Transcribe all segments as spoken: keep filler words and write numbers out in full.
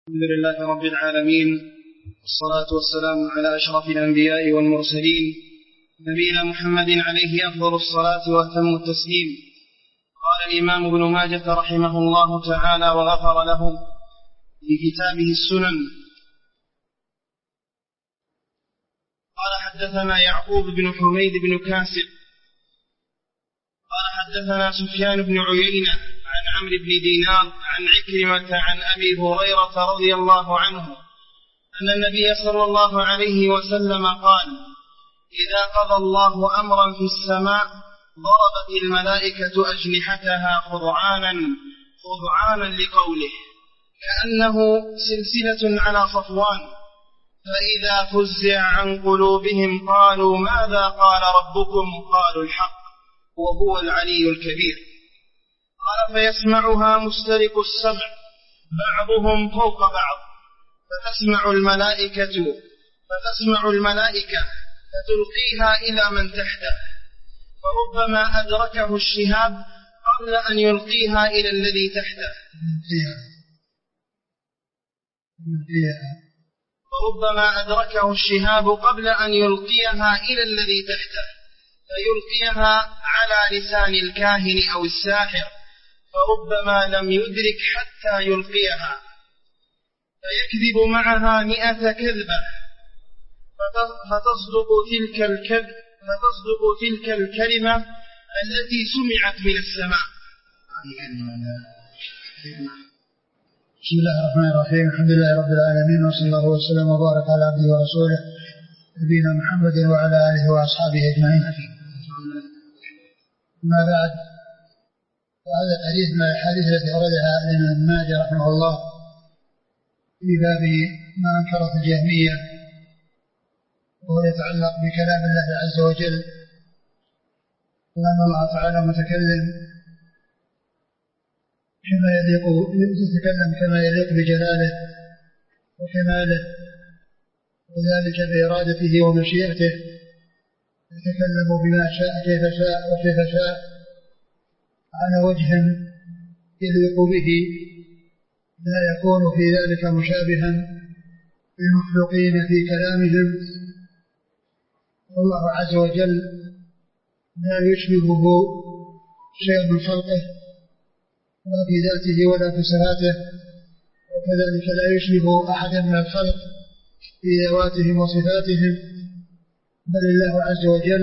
الحمد لله رب العالمين، والصلاة والسلام على أشرف الأنبياء والمرسلين نبينا محمد عليه أفضل الصلاة وأتم التسليم. قال الإمام ابن ماجة رحمه الله تعالى وغفر له في كتابه السنن: قال حدثنا يعقوب بن حميد بن كاسب قال حدثنا سفيان بن عيينة عن عمرو بن دينار عن عكرمة عن أبي هريرة رضي الله عنه أن النبي صلى الله عليه وسلم قال: إذا قضى الله أمرا في السماء ضربت الملائكة أجنحتها خضعانا خضعانا لقوله، كأنه سلسلة على صفوان، فإذا فزع عن قلوبهم قالوا: ماذا قال ربكم؟ قالوا: الحق وهو العلي الكبير. قال: فيسمعها مسترق السمع بعضهم فوق بعض، فتسمع الملائكة فتسمع الملائكة فتلقيها إلى من تحته، فربما أدركه الشهاب قبل أن يلقيها إلى الذي تحته فربما أدركه الشهاب قبل أن يلقيها إلى الذي تحته فيلقيها على لسان الكاهن أو الساحر، فربما لم يدرك حتى يلقيها، فيكذب معها مئة كذبة، فتصدق تلك الكذب فتصدق تلك الكلمة التي سمعت من السماء. بسم الله الرحمن الرحيم. الحمد لله رب العالمين، وصلى الله وسلم وبارك على عبده ورسوله نبينا محمد وعلى آله وأصحابه أجمعين. ما بعد، وهذا الحديث من الأحاديث التي أوردها الإمام ابن ماجه رحمه الله في باب ما أنكرت الجهمية، وهو يتعلق بكلام الله عز وجل، وأن الله تعالى متكلم كما يليق يتكلم كما يليق بجلاله وكماله، وذلك بإرادته ومشيئته، يتكلم بما شاء كيف شاء وكيف شاء على وجه يليق به، لا يكون في ذلك مشابها للمخلوقين في كلامهم. والله عز وجل لا يشبهه شيء من خلقه، لا في ذاته ولا في صفاته، وكذلك لا يشبه أحدا من الخلق في ذواتهم وصفاتهم، بل الله عز وجل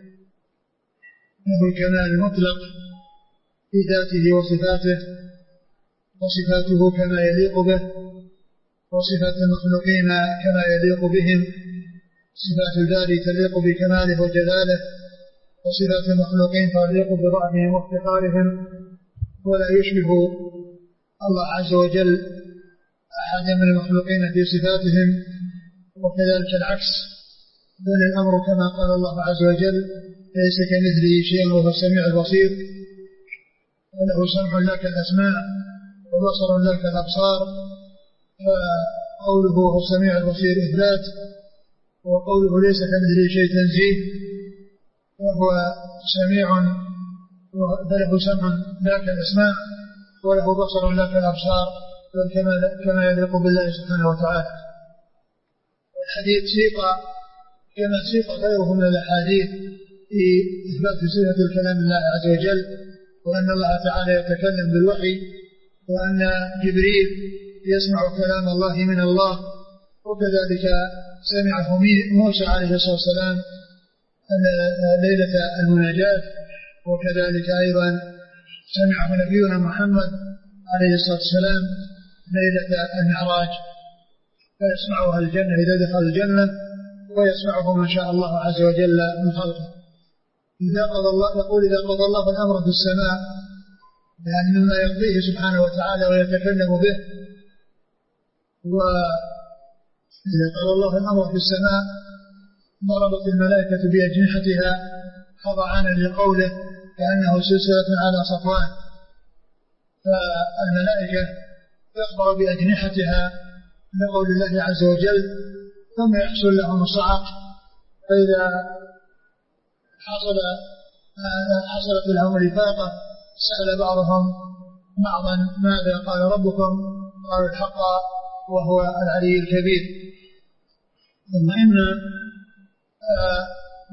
له الكمال المطلق في ذاته وصفاته، وصفاته كما يليق به، وصفات المخلوقين كما يليق بهم. صفات الباري تليق بكماله وجلاله، وصفات المخلوقين تليق بضعفهم وافتقارهم، ولا يشبه الله عز وجل أحدا من المخلوقين في صفاتهم، وكذلك العكس، بل الأمر كما قال الله عز وجل: ليس كمثله شيء وهو السميع البصير، وله سمع لك الأسماع وبصر لك الأبصار. فقوله هو السميع البصير إثبات، وقوله ليس كمثله شيء تنزيه، وهو سميع وله سمع لك الأسماع وله بصر لك الأبصار، كما يليق بالله سبحانه وتعالى. والحديث سيق كما سيق غيره من الأحاديث في إثبات صفة الكلام الله عز وجل، وأن الله تعالى يتكلم بالوحي، وأن جبريل يسمع كلام الله من الله، وكذلك سمعه موسى عليه الصلاة والسلام ليلة المناجاة، وكذلك أيضا سمعه نبينا محمد عليه الصلاة والسلام ليلة المعراج، فيسمعها الجنة إذا دخل الجنة، ويسمعه من شاء الله عز وجل من خلقه. إذا قضى الله يقول إذا قضى الله الأمر في السماء، يعني مما يقضيه سبحانه وتعالى ويتكلم به. وإذا قضى الله الأمر في السماء ضربت الملائكة بأجنحتها خضعانا لقوله، كأنه سلسلة على صفوان. فالملائكة تخضع بأجنحتها لقول الله عز وجل، ثم يحصل لهم الصعق، فإذا حصل حصلت لهم الإفاقة سأل بعضهم بعضا: ماذا قال ربكم؟ قالوا: الحق وهو العلي الكبير. ثم إن آه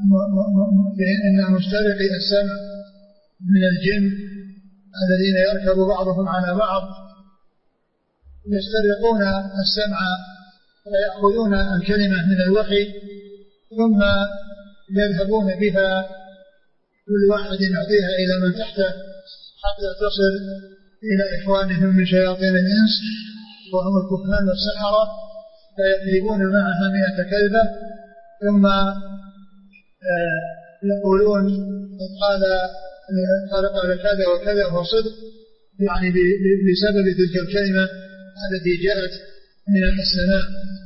إن مسترقي السمع من الجن الذين يركب بعضهم على بعض يسترقون السمع ويأخذون الكلمة من الوحي ثم يذهبون بها كل واحد يعطيها إلى من تحته حتى تصل إلى إخوانهم من شياطين الإنس وهم الكهان والسحرة، فيكذبون معها مئة كذبة ثم يقولون قال قال كذا وكذا وهو صدق، يعني بسبب تلك الكلمة التي جاءت من السماء.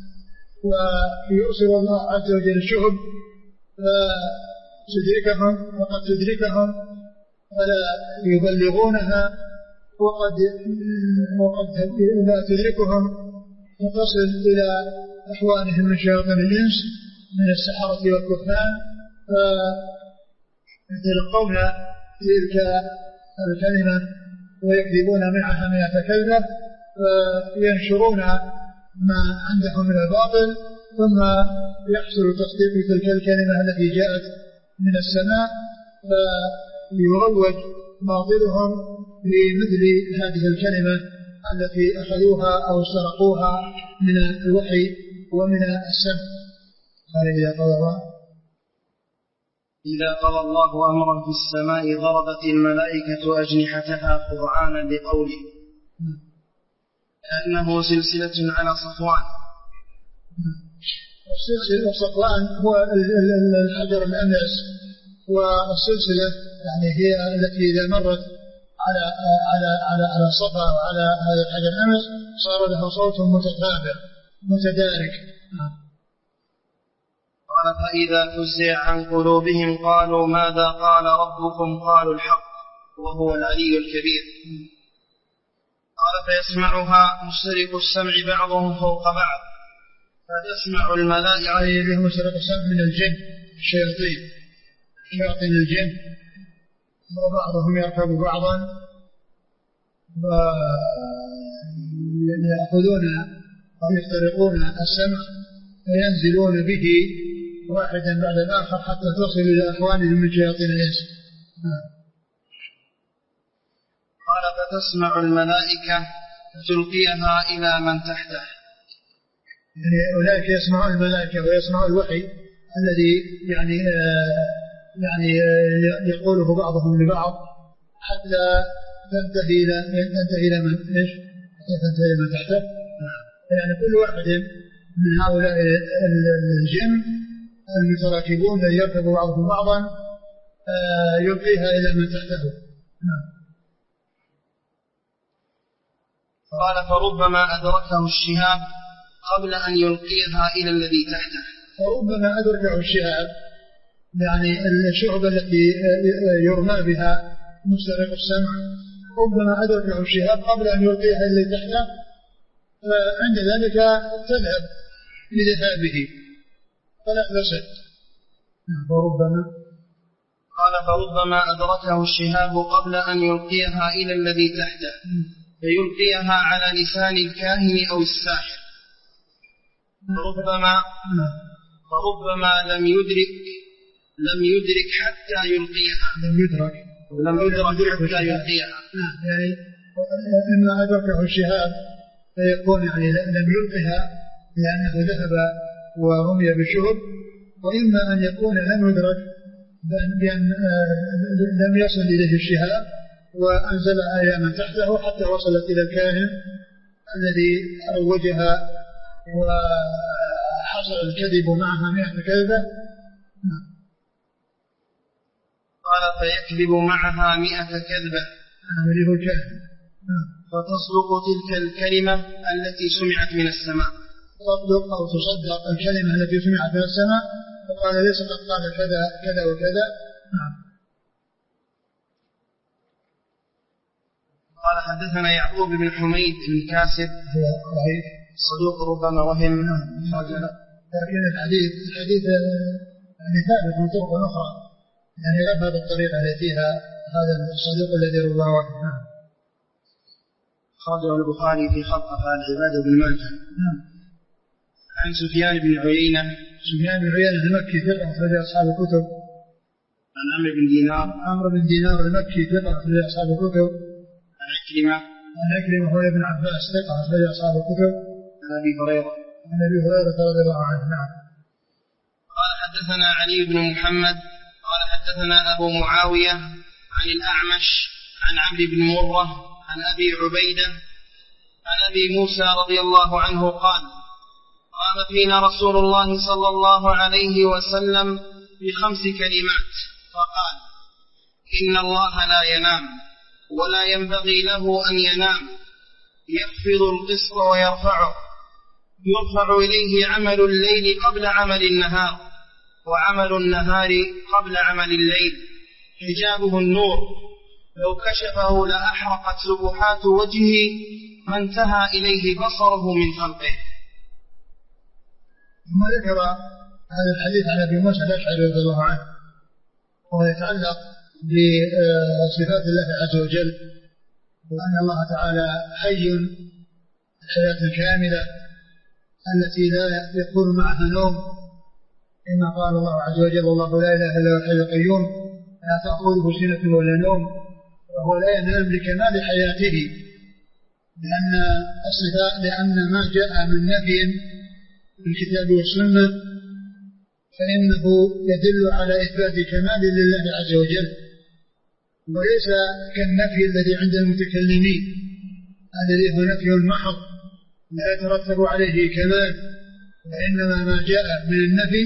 ويرسل الله عز وجل الشهب فتدركهم وقد تدركهم فلا يبلغونها، وقد وقد لا تدركهم وتصل إلى إخوانهم من شياطين الإنس من السحرة والكهان، فيتلقون تلك الكلمة ويكذبون معها مئة كذبة، فينشرون ما عندهم من الباطل، ثم يحصل تصديق تلك الكلمة التي جاءت من السماء، فيروج باطلهم بمثل هذه الكلمة التي أخذوها أو سرقوها من الوحي ومن السمع. قال إذا قضى الله إذا قضى الله أمرا في السماء ضربت الملائكة أجنحتها قرآنا بقوله كأنه سلسلة على صفوان. السلسلة صفوان هو الحجر الأملس، والسلسلة يعني هي التي إذا مرت على على على على الصفا وعلى هذا الحجر الأملس صار له صوت متتابع متدارك. قال فإذا فزع عن قلوبهم قالوا ماذا قال ربكم؟ قالوا الحق وهو العلي الكبير. قال فيسمعها مسترق السمع بعضهم فوق بعض فتسمع الملائكة. يعني به مسترق السمع من الجن الشياطين شياطين الجن، وبعضهم يركب بعضا ويأخذون أو يخترقون السمع وينزلون به واحدا بعد الآخر حتى تصل إلى أخوانهم من شياطين الإنس. قال فتسمع الملائكة فتلقيها إلى من تحته. يعني أولئك يسمعون الملائكة ويسمعون الوحي الذي يعني آه يعني آه يقوله بعضهم لبعض حتى تنتهي إلى تنتهي إلى من إيش؟ حتى تنتهي إلى من تحته. يعني كل واحد من هؤلاء الجن المتراكبون الذي يركب بعضهم بعضا آه يلقيها إلى من تحته. قال فربما أدركه الشهاب قبل أن يلقيها إلى الذي تحته. فربما أدركه الشهاب يعني الشعب التي يرمى بها مسترق السمع، ربما أدركه الشهاب قبل أن يلقيها إلى الذي تحته، فعند ذلك تذهب لذهابه فلا تسد. فربما قال فربما أدركه الشهاب قبل أن يلقيها إلى الذي تحته فيلقيها على لسان الكاهن أو الساحر. فربما فربما لم يدرك لم يدرك حتى يلقيها لم يدرك لم يدرك حتى يلقيها. يعني إما أدركه الشهاب فيكون يعني لم يلقها لأنه ذهب ورمي بالشهب، وإما أن يكون لم يدرك بأن لم يصل إليه الشهاب وأنزلها إلى من تحته حتى وصلت إلى الكاهن الذي روجها وحصل الكذب معها مئة كذبة. قال فيكذب معها مئة كذبة فتصدق تلك الكلمة التي سمعت من السماء. تصدق أو تصدق الكلمة التي سمعت من السماء، فقال ليس قد قال كذا كذا وكذا. قال حدثنا يعقوب بن حميد بن كاسب صدوق ربما وهم، لكن الحديث الحديث يعني ثابت من طرق أخرى، يعني غير هذه الطريقة التي فيها هذا الصدوق الذي ربما وهم. أخرجه البخاري في خط أفعال العباد بن ماجه. نعم. عن سفيان بن عيينة. سفيان بن عيينة المكي ثقة أخرج أصحاب الكتب. عن عمرو بن دينار. عمرو بن دينار المكي ثقة أخرج أصحاب الكتب. عن عكرمة. عن عكرمة هو ابن عباس ثقة أخرج أصحاب الكتب. عن أبي هريرة. عن أبي هريرة رضي الله عنه. نعم. قال حدثنا علي بن محمد قال حدثنا أبو معاوية عن الأعمش عن عبد بن مرة عن أبي عبيدة عن أبي موسى رضي الله عنه قال قام فينا رسول الله صلى الله عليه وسلم بخمس كلمات فقال إن الله لا ينام ولا ينبغي له أن ينام يخفض القسط ويرفعه يرفع إليه عمل الليل قبل عمل النهار وعمل النهار قبل عمل الليل حجابه النور لو كشفه لأحرقت سبحات وجهه ما انتهى إليه بصره من خلقه. ثم ذكر هذا الحديث عن أبي موسى الأشعري رضي الله عنه وهو يتعلق بصفات الله عز وجل وأن الله تعالى حي الحياة الكاملة التي لا يكون معها نوم كما قال الله عز وجل الله لا إله إلا هو الحي القيوم لا تأخذه سنة ولا نوم وهو لا ينام لكمال حياته لأن الصفات لأن ما جاء من نفي في الكتاب والسنة فإنه يدل على إثبات كمال لله عز وجل وليس كالنفي الذي عند المتكلمين الذي هو نفي محض لا يترتب عليه كمال وإنما ما جاء من النفي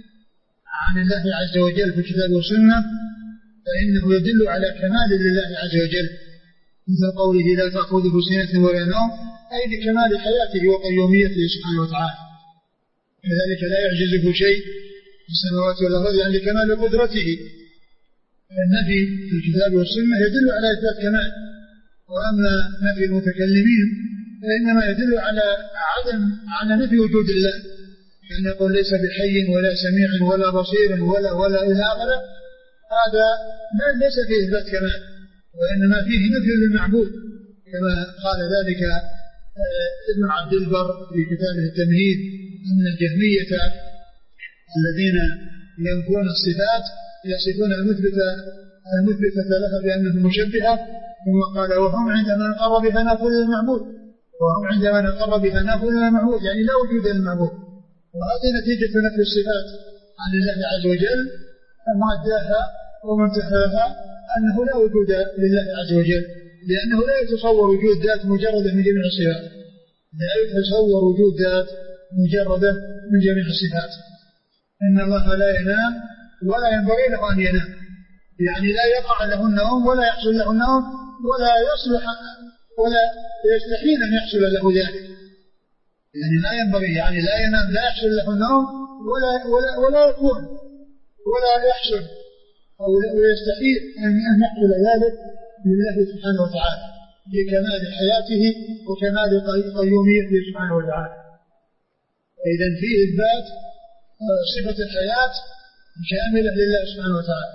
عن الله عز وجل في الكتاب والسنة فإنه يدل على كمال لله عز وجل مثل قوله لا تأخذه سنة ولا نوم أي لكمال حياته وقيوميته سبحانه وتعالى كذلك لا يعجزه شيء في السماوات والأرض يعني لكمال قدرته فالنفي في الكتاب والسنة يدل على إثبات كمال وأما نفي المتكلمين فإنما يدل على عدم على نفي وجود الله كأن يقول ليس بحي ولا سميع ولا بصير ولا ولا إلى آخره هذا ليس فيه إثبات كمال وإنما فيه نفي للمعبود كما قال ذلك ابن عبد البر في كتابه التمهيد أن الجهمية الذين ينفون الصفات يصفون المثبتة المثبتة لها بأنهم مشبهة ثم قال وهم عندما نقر بها نقول للمعبود وهم عندما نقر بها نقول للمعبود يعني لا وجود للمعبود وهذه نتيجة نفي الصفات عن الله عز وجل فمعداها ومنتهاها أنه لا وجود لله عز وجل لأنه لا يتصور وجود ذات مجردة من جميع الصفات لا يتصور وجود ذات مجردة من جميع الصفات إن الله لا ينام ولا ينبغي له أن ينام يعني لا يقع له النوم ولا يحصل له النوم ولا يصلح ولا يستحيل أن يحصل له ذلك يعني لا ينبغي يعني لا ينام لا يحصل له النوم ولا ولا ولا يكون ولا يحصل أو يستحيل أن يحصل ذلك لله سبحانه وتعالى لكمال حياته وكمال قيوميته سبحانه وتعالى إذن فيه إثبات صفة الحياة كاملة لله سبحانه وتعالى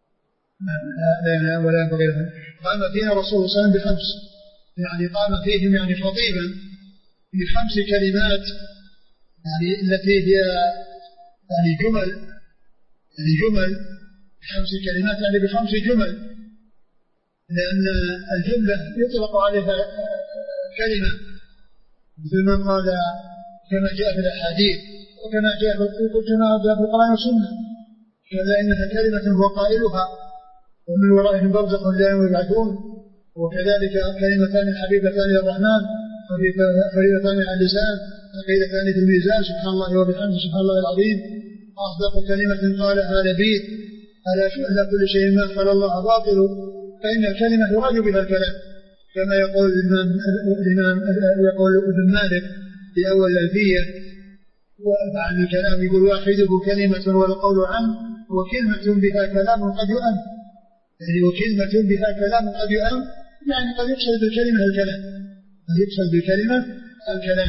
لا ينام ولا ينبغي له قام فينا رسول الله صلى الله عليه وسلم بخمس يعني قام فيهم يعني خطيبا بخمس كلمات يعني التي هي يعني جمل يعني جمل بخمس كلمات يعني بخمس جمل لأن الجملة يطلق عليها كلمة مثل ما قال كما جاء في الأحاديث وكما جاء في القرآن والسنة كذا إنها كلمة هو قائلها ومن ورائهم برزخ لا يبعثون وكذلك كلمتان حبيبتان للرحمن خفيفتان على اللسان ثقيلتان في الميزان سبحان الله وبحمده سبحان الله العظيم أصدق كلمة قالها نبي ألا شأن كل شيء ما قال الله باطل فإن الكلمة يراد بها الكلام كما يقول الإمام الإمام يقول ابن مالك في أول الألفية وعن الكلام يقول واحده كلمة والقول عنه وكلمة بها كلام قد يؤم يعني وكلمة بها كلام قد يؤم يعني قد يقصد بالكلمة الكلام قد يقصد بالكلمة الكلام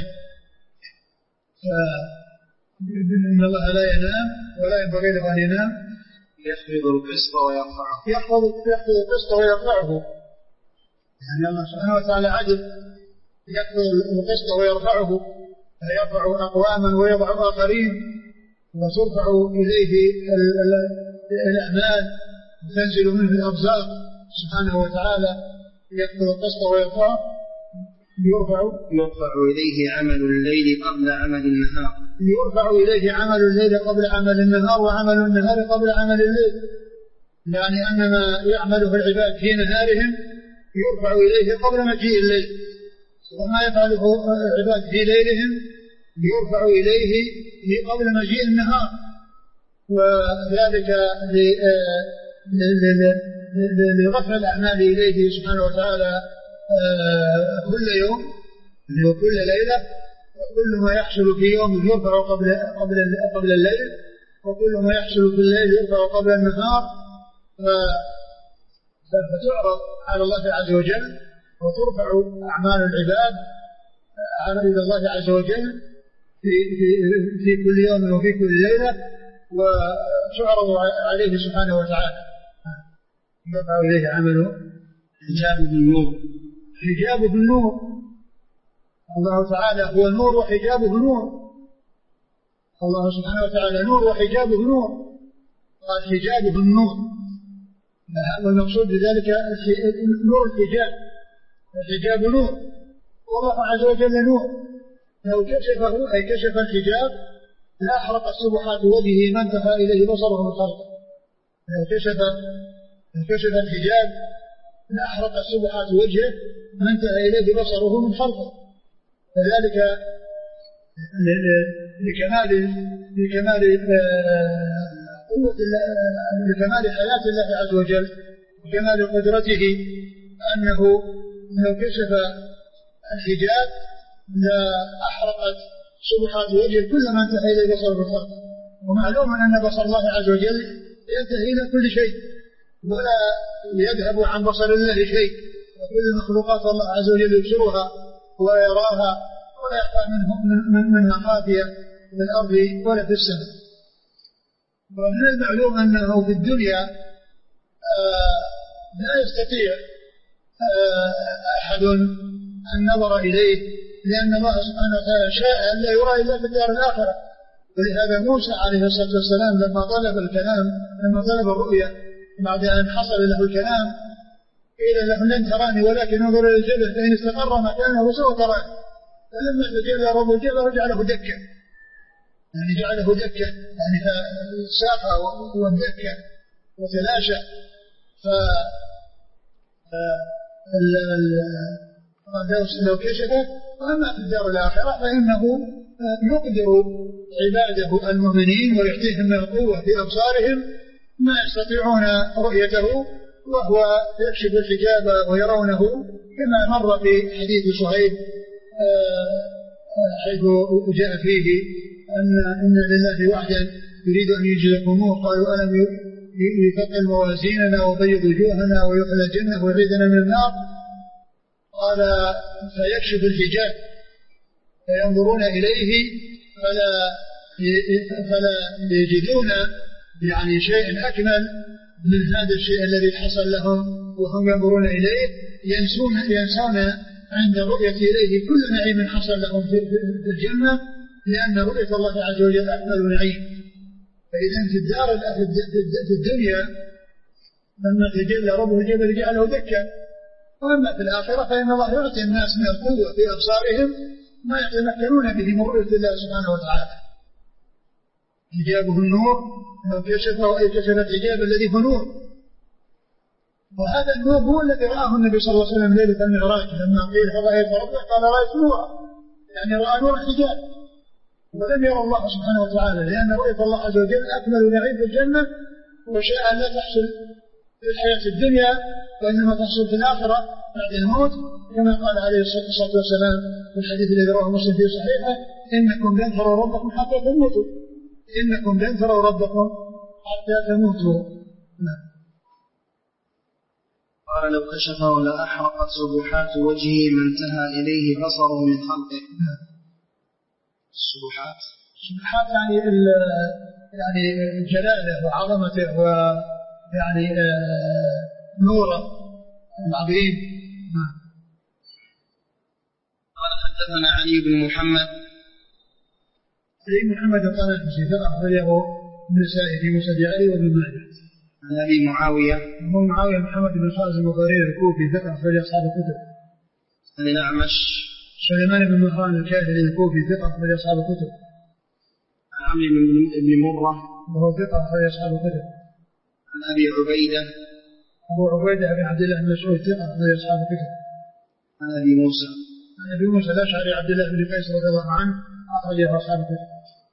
فإن الله لا ينام ولا ينبغي له أن ينام يخفض القسط ويرفعه يخفض القسط ويرفعه يعني الله سبحانه وتعالى عدل يقبض القسط ويرفعه، فيرفع أقواما ويضع آخرين، وترفع إليه الأعمال وتنزل منه الأرزاق سبحانه وتعالى. يقبض القسط ويرفعه، يرفع يرفع إليه عمل الليل قبل عمل النهار، يرفع إليه عمل الليل قبل عمل النهار، وعمل النهار قبل عمل الليل، يعني أن ما يعمله العباد في نهارهم يرفع إليه قبل مجيء الليل، وما يفعله العباد في ليلهم يرفع إليه قبل مجيء النهار. وذلك لرفع الأعمال إليه سبحانه وتعالى كل يوم وكل ليلة، وكل ما يحصل في يوم يرفع قبل قبل قبل الليل، وكل ما يحصل في الليل يرفع قبل النهار، فتعرض على الله عز وجل وترفع أعمال العباد إلى الله عز وجل في في في كل يوم وفي كل ليلة، وتعرض عليه سبحانه وتعالى. يرفع إليه عمله حجابه بالنور، حجابه بالنور. الله تعالى هو النور وحجابه نور، الله سبحانه وتعالى نور وحجابه نور، قال حجابه النور، والمقصود بذلك نور الحجاب، الحجاب نور، والله عز وجل نور، لو كشفه أي كشف الحجاب لا أحرقت سبحات وجهه ما انتهى إليه بصره من خلقه. لو كشف لو كشف الحجاب لا أحرقت سبحات وجهه ما انتهى إليه بصره من خلقه. فذلك لكمال لكمال قوة لكمال حياة الله عز وجل وكمال قدرته، أنه لو كشف الحجاب لا أحرقت سبحات وجهه كل ما انتهى إليه بصره من خلقه. ومعلوم أن بصر الله عز وجل ينتهي إلى كل شيء ولا يذهب عن بصر الله شيء، وكل مخلوقات الله عز وجل يبصرها ويراها ولا يخفى منها خافية في الأرض ولا في السماء. ومن المعلوم أنه في الدنيا آه لا يستطيع آه أحد النظر إليه، لأن الله سبحانه وتعالى شاء أن لا يرى إلا في الدار الآخرة. ولهذا موسى عليه الصلاة والسلام لما طلب الكلام لما طلب الرؤيا بعد أن حصل له الكلام قيل له لن تراني ولكن انظر إلى الجبل فإن استقر مكانه سوف تراني، فلما تجلى رب الجبل جعله دكا، يعني جعله دكا يعني ساق والدكا وتلاشى. ف لو كشفه وأما في الدار الآخرة فإنه يقدر عباده المؤمنين ويعطيهم من القوة في أبصارهم ما يستطيعون رؤيته، وهو يكشف الحجاب ويرونه، كما مر في حديث صهيب حيث جاء فيه أن إن لله وحدا يريد أن يجزيكموه، قالوا ألم يثقل موازيننا وبيض وجوهنا ويحلى الجنة ويعيذنا من النار، قال فيكشف الحجاب فينظرون إليه فلا فلا يجدون يعني شيء أكمل من هذا الشيء الذي حصل لهم وهم ينظرون إليه، ينسون ينسون عند الرؤية إليه كل نعيم حصل لهم في الجنة، لأن رؤية الله عز وجل أكمل نعيم. فإذا في الدار في الدنيا لما تجلى ربه الجبل جعله دكا، وأما في الآخرة فإن الله يعطي الناس من القوة في أبصارهم ما يتمكنون به من رؤية الله سبحانه وتعالى. حجابه النور، لو كشفه أي كشف الحجاب الذي هو نور، وهذا النور هو الذي رآه النبي صلى الله عليه وسلم ليلة المعراج لما قيل رأيت ربك قال رأيت نورا، يعني رأى نور الحجاب، ولم يرى الله سبحانه وتعالى، لأن رؤية الله عز وجل أكمل نعيم في الجنة، وشاء أن لا تحصل في الحياة الدنيا وإنما تحصل في الآخرة بعد الموت، كما قال عليه الصلاة والسلام في الحديث الذي رواه مسلم في صحيحه: إنكم لن تروا ربكم حتى تموتوا، إنكم لن تروا ربكم حتى تموتوا. قال لو كشفه لأحرقت سبحات وجهه ما انتهى إليه بصره من خلقه. السبحات سبحات يعني يعني جلاله وعظمته ويعني نوره العظيم. حدثنا علي بن محمد علي بن محمد الطنافسي ثقة أخرجه النسائي في مسند علي وابن ماجه. عن أبي معاوية أبو معاوية محمد بن خازم الضرير الكوفي ثقة أخرج أصحاب الكتب. عن الأعمش سليمان بن مهران الكاهلي الكوفي ثقة أخرج أصحاب الكتب. عن عمرو بن مرة وهو ثقة أخرج أصحاب الكتب. عن أبي عبيدة أبو عبيدة بن عبد الله بن مسعود ثقة أخرج أصحاب الكتب. عن أبي موسى عن أبي موسى الأشعري عبد الله بن قيس رضي الله عنه أخرجه أصحاب الكتب.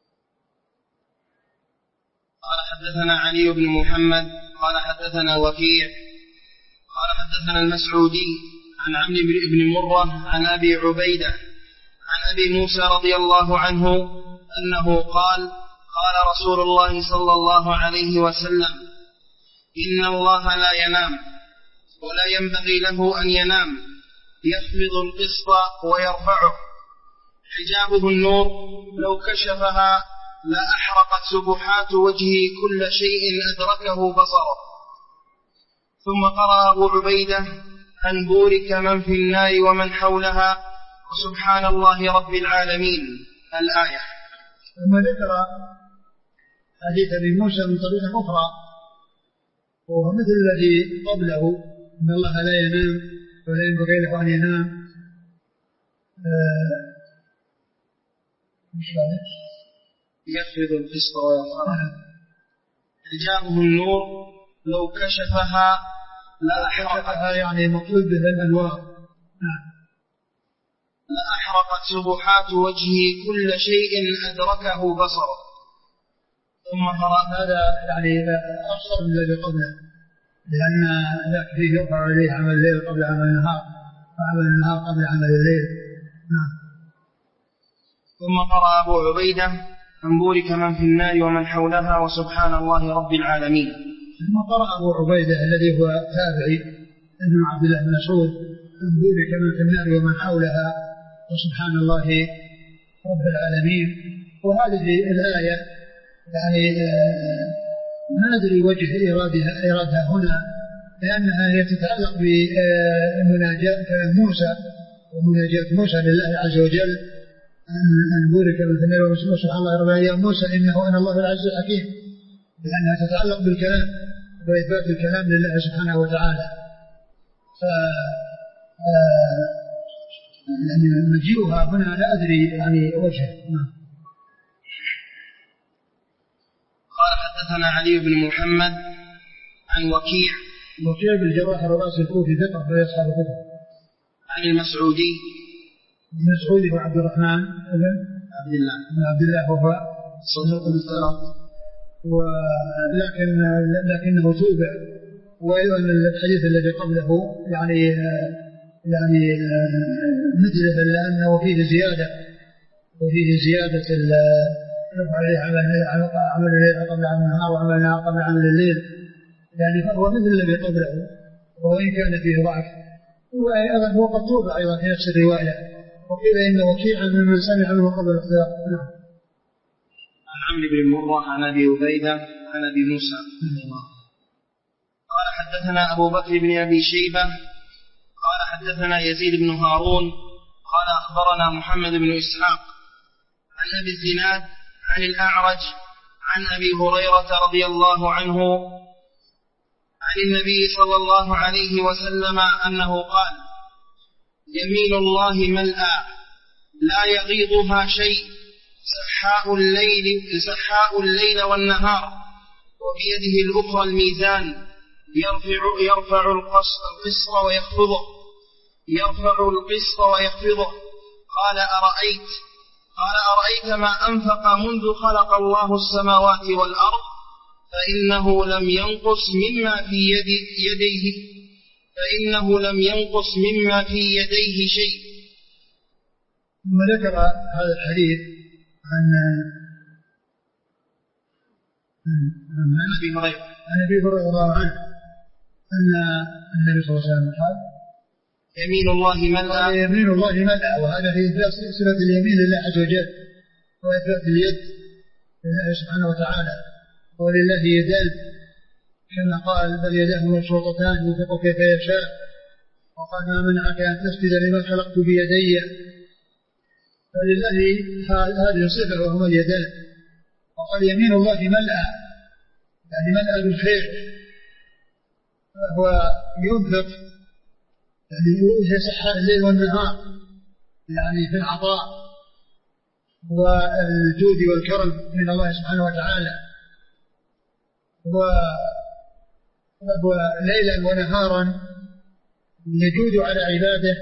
قال حدثنا علي بن محمد قال حدثنا وكيع قال حدثنا المسعودي عن عمرو بن مرة عن أبي عبيدة عن أبي موسى رضي الله عنه أنه قال قال رسول الله صلى الله عليه وسلم إن الله لا ينام ولا ينبغي له أن ينام يخفض القسط ويرفعه حجابه النور لو كشفها لا أحرقت سبحات وجهه كل شيء أدركه بصره. ثم قرأ أبو عبيدة أن بورك من في النار ومن حولها وسبحان الله رب العالمين الآية. ثم ذكر حديث أبي موسى من طريقة أخرى وهو مثل الذي قبله إن الله لا ينام ولا ينبغي له أن ينام. آه مش يخفض القسط ويرفعه حجابه النور لو كشفها لا أحرقت يعني مطلوب به الأنوار لا أحرقت سبحات وجهه كل شيء أدركه بصره. ثم قرأ هذا يعني أفضل من الذي قبله لأن ذاك فيه يرفع إليه عمل الليل قبل عمل النهار وعمل النهار قبل عمل الليل. نعم. ثم قرأ أبو عبيدة أن بورك من في النار ومن حولها وسبحان الله رب العالمين. ثم قرأ أبو عبيدة الذي هو تابعي ابن عبد الله بن مسعود أن بورك من في النار ومن حولها وسبحان الله رب العالمين. وهذه الآية يعني ما ندري وجه إرادها إرادها هنا لأنها هي تتعلق بمناجاة موسى ومناجاة موسى لله عز وجل أن بورك من في النار وسبحان الله رب العالمين. يا موسى إنه أنا الله العزيز الحكيم لأنها تتعلق بالكلام وإثبات الكلام لله سبحانه وتعالى. ف يعني مجيئها هنا لا أدري يعني وجهه. قال حدثنا علي بن محمد عن وكيع وكيع بالجراح الراس الكوفي ثقة في أصحاب الكتب. عن المسعودي المسعودي هو عبد الرحمن بن عبد الله بن عبد الله وهو صدوق الثقة ولكن لكنه توبع. وأيضا الحديث الذي قبله يعني يعني مثله لأنه فيه زيادة وفيه زيادة عمل الليل قبل عمل النهار وعمل النهار قبل عمل الليل يعني فهو مثل الذي قبله وإن كان فيه ضعف. وأيضا هو قد توبع أيضا في نفس الرواية وقيل إن وكيعا ممن سمع منه قبل الاختلاف. عن عمرو بن مرة عن أبي عبيدة عن أبي موسى. قال حدثنا أبو بكر بن أبي شيبة قال حدثنا يزيد بن هارون قال أخبرنا محمد بن إسحاق عن أبي الزناد عن الأعرج عن أبي هريرة رضي الله عنه عن النبي صلى الله عليه وسلم أنه قال يمين الله ملأى لا يغيضها شيء سحاء الليل, سحاء الليل والنهار وبيده الأخرى الميزان يرفع, يرفع القسط ويخفضه يرفع القسط ويخفضه. قال أرأيت قال أرأيت ما أنفق منذ خلق الله السماوات والأرض فإنه لم ينقص مما في يد يديه فإنه لم ينقص مما في يديه شيء. ثم ذكر هذا الحديث عن عن أبي هريرة عن أبي هريرة رضي الله عنه أن النبي صلى الله عليه وسلم قال يمين الله ملأى يمين الله ملأى. وهذا في إثبات صفة اليمين لله عز وجل وإثبات اليد لله سبحانه وتعالى. ولله يدان كما قال بل يداه مبسوطتان ينفق كيف يشاء. وقال ما منعك أن تسجد لما خلقت بيدي فلله هذه الصفة وهو اليدان. وقال يمين الله ملأى، يعني ملأى بالخير، فهو ينفق يعني يسحر الليل والنهار يعني في العطاء والجود والكرم من الله سبحانه وتعالى، وهو ليلا ونهارا يجود على عباده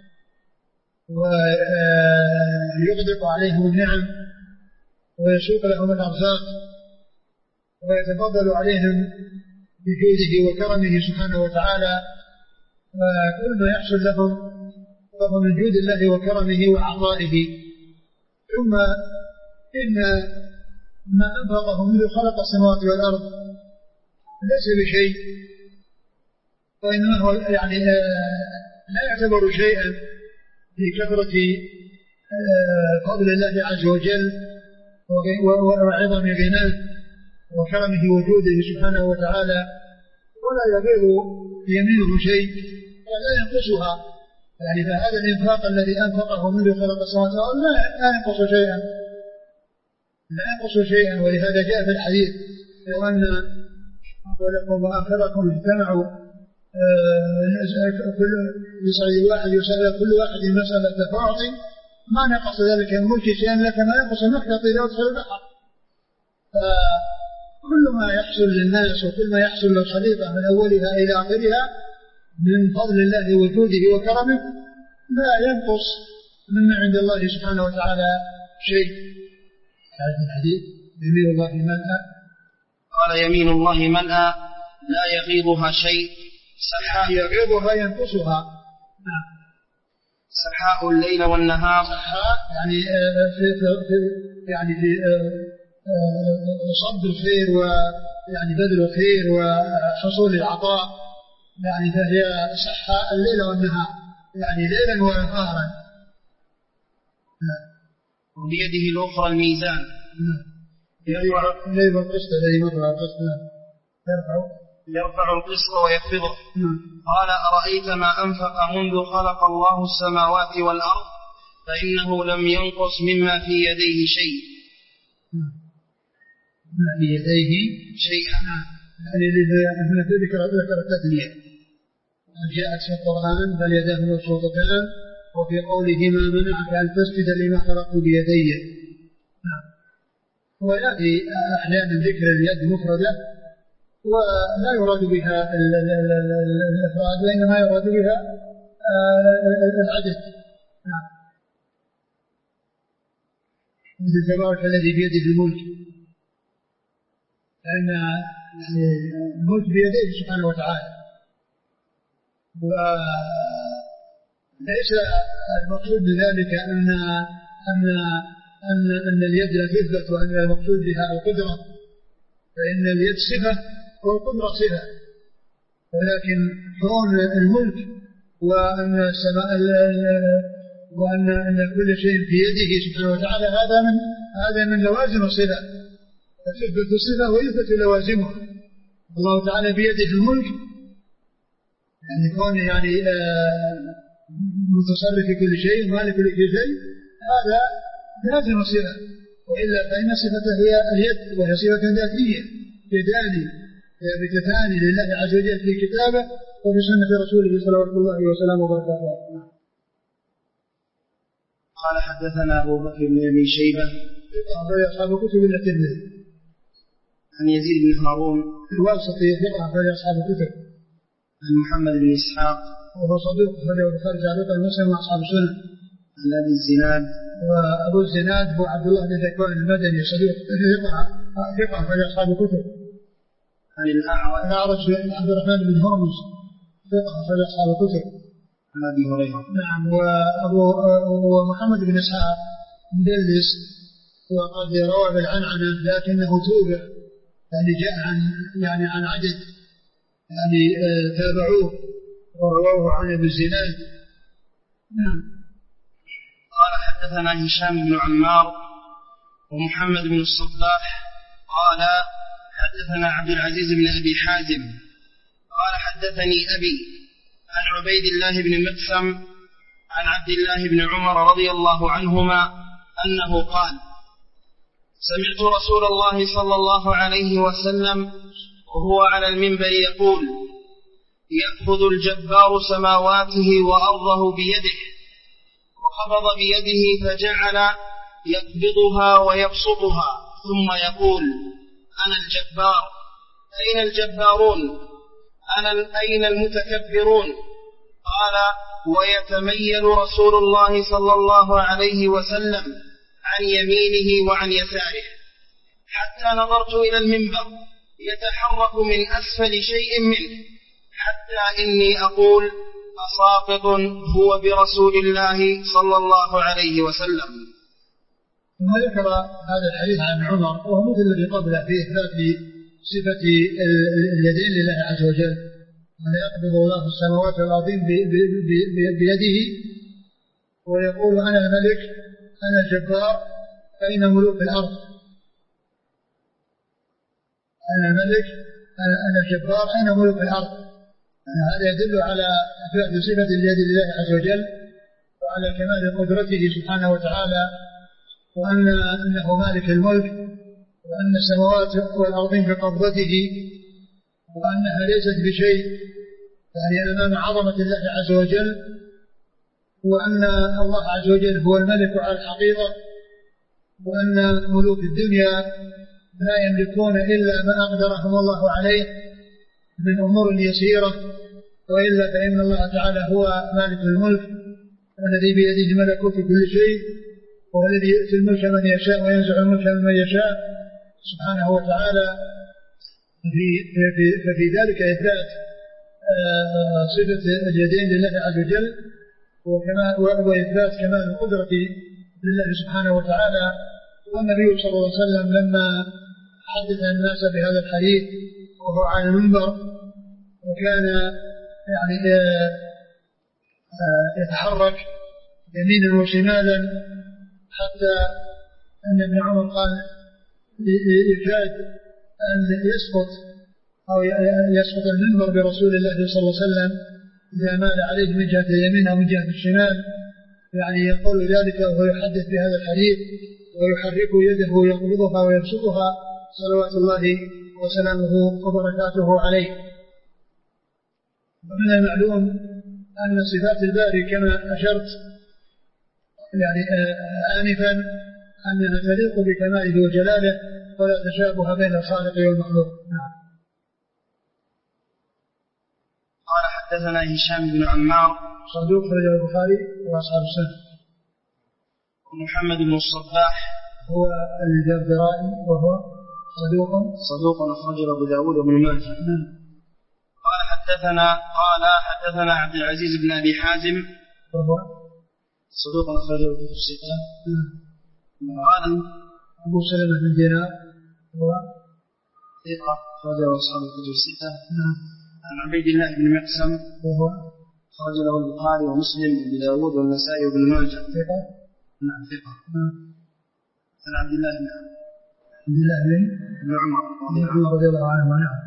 ويغدق عليهم النعم ويسوق لهم الأرزاق ويتفضل عليهم بجوده وكرمه سبحانه وتعالى، فكل ما يحصل لهم فهو من جود الله وكرمه وعطائه. ثم إن ما أنفقه منذ خلق السماوات والأرض ليس بشيء، وإنما هو يعني لا يعتبر شيئا لكثرة فضل الله عز وجل وعظم غناه وكرمه وجوده سبحانه وتعالى، ولا يغير يمينه شيء ولا ينقصها. يعني فهذا الإنفاق الذي أنفقه منذ خلق السماوات والأرض لا ينقص شيئا لا ينقص شيئا ولهذا جاء في الحديث لو أن أولكم وآخركم اجتمعوا يسأل واحد يسأل كل واحد مسألة فأعطي ما نقص ذلك الملك شيئا لك ما ينقص المخلط إذا أدخل البحر. فكل ما يحصل للناس وكل ما يحصل للخليقة من أولها إلى آخرها من فضل الله وجوده وكرمه لا ينقص مما عند الله سبحانه وتعالى شيء. هذا الحديث يمين الله ملأى. قال يمين الله ملأى لا يغيضها شيء، سحاء يغيضها ينقصها. نعم. سحاء الليل والنهار. سحاء يعني في في يعني في صد الخير ويعني بذل الخير وحصول العطاء، يعني فهي سحاء الليل والنهار يعني ليلا ونهارا. وبيده الأخرى الميزان. يرفع الليل والقسط الذي مر القسط يرفع يرفع القسط ويخفضه. قال أرأيت ما أنفق منذ خلق الله السماوات والأرض فإنه لم ينقص مما في يديه شيء. ما في يديه شيئا. يعني هنا ذكر ذكر التثنية جاءت في القرآن بل يداه مبسوطتان وفي قوله ما منعك أن تسجد لما خلقت بيدي. ويأتي أحيانا ذكر اليد مفردة ولا يراد بها الإفراد وإنما يراد بها العدد. مثل تبارك الذي بيده الملك، لأن الملك بيده سبحانه وتعالى، وليس المقصود بذلك أن أن أن أن اليد لا تثبت وأن المقصود بها القدرة، فإن اليد صفة والقدرة صفة، ولكن كون الملك وأن السماء وأن أن كل شيء في يده سبحانه وتعالى هذا من هذا من لوازم الصفة، فتثبت الصفة ويثبت لوازمها. الله تعالى بيده الملك يعني كونه يعني متصرف في كل شيء ومالك كل شيء، هذا لازم الصفة، وإلا فإن صفته هي اليد وهي صفة ذاتية يدان ثابتتان لله عز وجل في كتابه وفي سنة رسوله صلوات الله وسلامه وبركاته. قال حدثنا أبو بكر بن أبي شيبة أخرج أصحاب الكتب إلا الترمذي. عن يزيد بن هارون الواسطي ثقة أخرج أصحاب الكتب. عن محمد بن إسحاق وهو صدوق أخرج البخاري تعليقا ومسلم وأصحاب السنن. عن أبي الزناد وأبو الزناد هو عبد الله بن ذكوان المدني صدوق ثقة ثقة أخرج أصحاب الكتب. عن الأعرج الأعرج عبد الرحمن بن هرمز ثقة أخرج أصحاب الكتب. عن أبي هريرة. نعم. وأبو ومحمد بن إسحاق مدلس وقد روى بالعنعنة لكنه توبع، يعني جاء عن يعني عن عدد يعني تابعوه ورواه عن ابن الزناد. نعم. قال حدثنا هشام بن عمار ومحمد بن الصباح قال حدثنا عبد العزيز بن أبي حازم قال حدثني أبي عن عبيد الله بن مقسم عن عبد الله بن عمر رضي الله عنهما أنه قال: سمعت رسول الله صلى الله عليه وسلم وهو على المنبر يقول: يأخذ الجبار سماواته وأرضه بيده، وقبض بيده فجعل يقبضها ويبسطها، ثم يقول: أنا الجبار، أين الجبارون؟ أنا أين المتكبرون؟ قال: ويتميل رسول الله صلى الله عليه وسلم عن يمينه وعن يساره، حتى نظرت إلى المنبر يتحرك من أسفل شيء منه، حتى إني أقول: أساقط هو برسول الله صلى الله عليه وسلم. ثم ذكر هذا الحديث عن عمر وهو مثل الذي قبله في إثبات صفة اليدين لله عز وجل، أن يقبض الله السماوات والأرضين بيده ويقول: أنا الملك، أنا الجبار، أين ملوك الأرض؟ أنا الملك، أنا الجبار، أين ملوك الأرض؟ هذا يدل على إثبات صفة اليد لله عز وجل وعلى كمال قدرته سبحانه وتعالى، وأن أنه مالك الملك، وأن السماوات والأرضين بقبضته، وأنها ليست بشيء، يعني أمام عظمة الله عز وجل، وأن الله عز وجل هو الملك على الحقيقة، وأن ملوك الدنيا لا يملكون إلا ما أقدرهم الله عليه من أمور يسيرة، وإلا فإن الله تعالى هو مالك الملك الذي بيده ملكوت كل شيء، والذي يؤتي الملك من يشاء وينزع الملك من يشاء سبحانه وتعالى. ففي ذلك إثبات صفة اليدين لله عز وجل وإثبات كمال القدرة لله سبحانه وتعالى. والنبي صلى الله عليه وسلم لما حدث الناس بهذا الحديث وهو على المنبر وكان يعني يتحرك يمينا وشمالا حتى أن ابن عمر قال يكاد أن يسقط أو يسقط المنبر برسول الله صلى الله عليه وسلم إذا مال عليه من جهة اليمين أو من جهة الشمال، يعني يقول ذلك وهو يحدث بهذا الحديث ويحرك يده ويقبضها ويبسطها صلوات الله وسلامه وبركاته عليه. ومن المعلوم أن صفات الباري كما أشرت يعني آنفا أنها تليق بكماله وجلاله ولا تشابه بين الخالق والمخلوق. نعم. قال: حدثنا هشام بن عمار صدوق رجل البخاري وأصحاب السنة. ومحمد بن الصباح هو الجردرائي وهو صدوق صدوق أخرجه أبو داود وابن ماجه. قال حدثنا قال حدثنا عبد العزيز بن أبي حازم وهو صدوق أخرجه الكتب الستة. قال أبو سلمة بن دينار هو ثقة أخرجه أصحاب الكتب الستة. عن عبيد الله بن مقسم وهو خرج له البخاري ومسلم وابو داود والنسائي وابن ماجه. ثقة. نعم ثقة. عن عبد الله بن عبد الله بن عمر رضي الله عنه. نعم.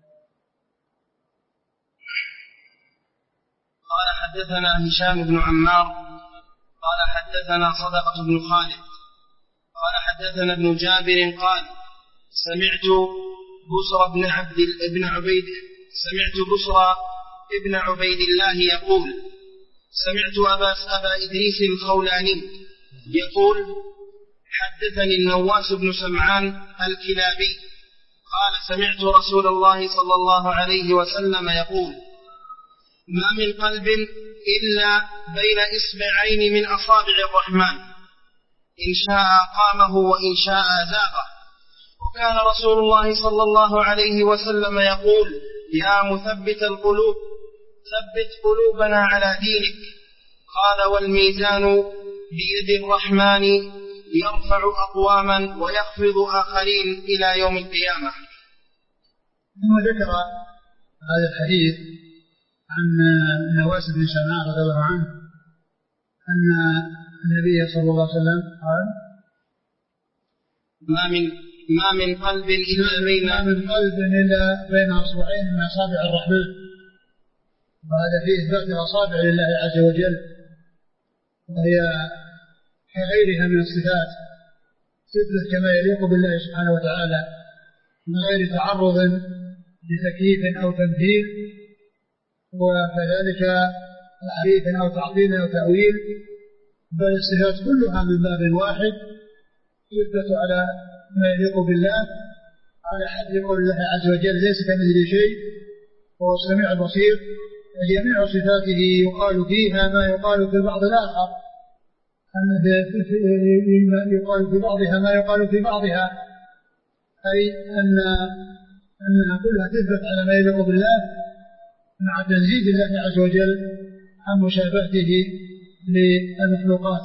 قال حدثنا هشام بن عمار قال حدثنا صدقة بن خالد قال حدثنا ابن جابر قال سمعت بصر بن عبد ابن عبيد سمعت بصر ابن عبيد الله يقول سمعت أبا, أبا إدريس الخولاني يقول حدثني النواس بن سمعان الكلابي قال سمعت رسول الله صلى الله عليه وسلم يقول ما من قلب إلا بين إصبعين من أصابع الرحمن إن شاء قامه وإن شاء زاغه. وكان رسول الله صلى الله عليه وسلم يقول يا مثبت القلوب ثبت قلوبنا على دينك. قال والميزان بيد الرحمن يرفع أقواما ويخفض آخرين إلى يوم القيامة. ثم ذكر هذا الحديث عن نواس بن سمعان رضي الله عنه أن النبي صلى الله عليه وسلم قال ما من ما من قلب إلا بين ما من قلب إلا بين أصبعين من أصابع الرحمن. وهذا فيه إثبات الأصابع لله عز وجل وهي كغيرها من الصفات تثبت كما يليق بالله سبحانه وتعالى من غير تعرض لتكييف أو تمثيل وكذلك تحريف أو تعطيل أو تأويل، بل الصفات كلها من باب واحد تثبت على ما يليق بالله على حد قول الله عز وجل ليس كمثله شيء وهو السميع البصير. جميع صفاته يقال فيها ما يقال في البعض الآخر، يقال في بعضها ما يقال في بعضها، أي أن أنها كلها تثبت على ما يليق بالله مع تنزيه الله عز وجل عن مشابهته للمخلوقات.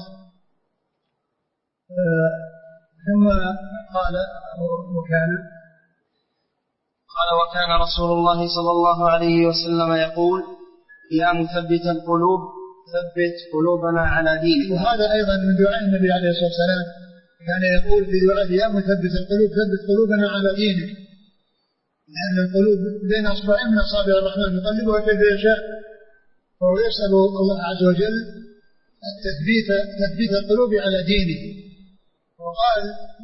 ثم قال وكان قال وكان رسول الله صلى الله عليه وسلم يقول يا مثبت القلوب ثبت قلوبنا على دينك. وهذا أيضا من دعاء النبي عليه الصلاة والسلام، كان يقول في دعاء يا مثبت القلوب ثبت قلوبنا على دينك، لأن القلوب بين أصبعين من أصابع الرحمن يقلبها كيف يشاء، وهو يسأل الله عز وجل التثبيت تثبيت القلوب على دينه. وقال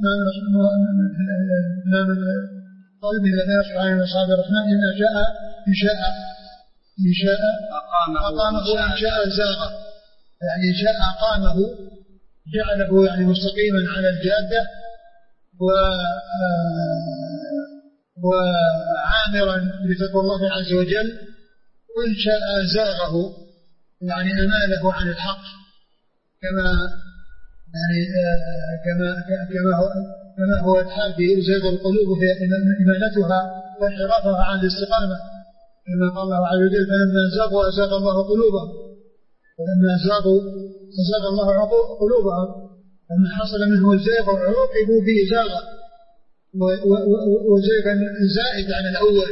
ما من قلب الذي يصبح من أصابع الرحمن إن شاء إن شاء إن شاء أقامه وإن شاء زاغه، يعني إن شاء أقامه جعله يعني مستقيما على الجادة وعامرا بتقوى الله عز وجل، وإن شاء زاغه يعني أماله عن الحق كما يعني كما كما هو كما هو الحال في زيغ القلوب في إمالتها وانحرافها عن الاستقامة، كما قال الله عز وجل فلما زاغوا أزاغ الله قلوبهم، فلما زاغوا أزاغ الله قلوبهم، لما حصل منه الزيغ عوقبوا به زاغا وزيغا زائد عن الأول،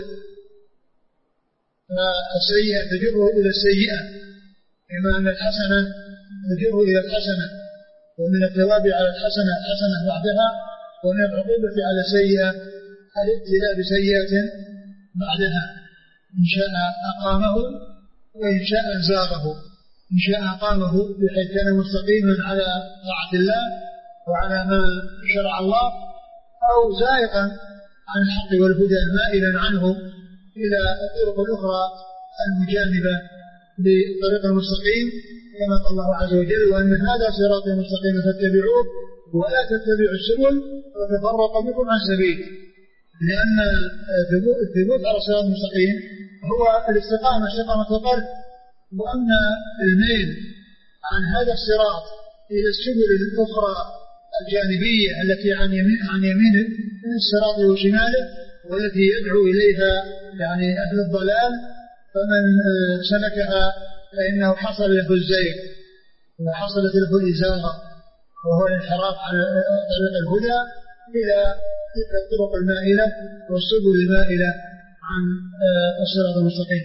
فالسيئة تجره إلى السيئة كما أن الحسنة تجره إلى الحسنة، ومن الثواب على الحسنة الحسنة بعدها، ومن العقوبة على السيئة الابتلاء بسيئة بعدها. إن شاء أقامه وإن شاء زاغه، إن شاء أقامه بحيث كان مستقيما على طاعة الله وعلى ما شرع الله، أو زائقا عن الحق والهدى مائلا عنه إلى الطرق الأخرى المجانبة للطريق المستقيم، كما قال الله عز وجل وأن هذا صراطي مستقيما فاتبعوه ولا تتبعوا السبل وتفرق بكم عن سبيله، لأن الثبوت على الصراط المستقيم هو الاستقامة استقامة القلب، وأن الميل عن هذا الصراط إلى السبل الأخرى الجانبية التي عن يمين, عن يمين الصراط وشماله والتي يدعو إليها يعني أهل الضلال، فمن سلكها فإنه حصل له الزيغ وحصلت له الإزاغة، وهو الانحراف على طريق الهدى إلى تلك الطرق المائلة والسبل المائلة عن الصراط المستقيم.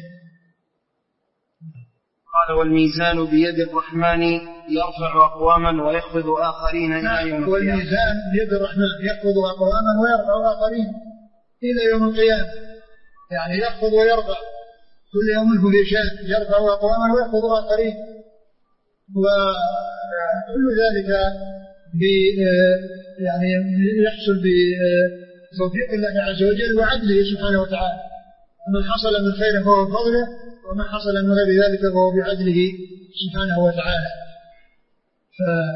قال والميزان بيد الرحمن يرفع أقواما ويخفض آخرين إلى يوم القيامة. والميزان بيد الرحمن يخفض أقواما ويرفع آخرين إلى يوم القيامة، يعني يخفض ويرفع كل يوم له شأن، يرفع أقواما ويخفض آخرين، وكل ذلك ب يعني يحصل بتوفيق الله عز وجل وعدله سبحانه وتعالى، ما حصل من خير فهو بفضله، وما حصل من غير ذلك فهو بعدله سبحانه وتعالى. ف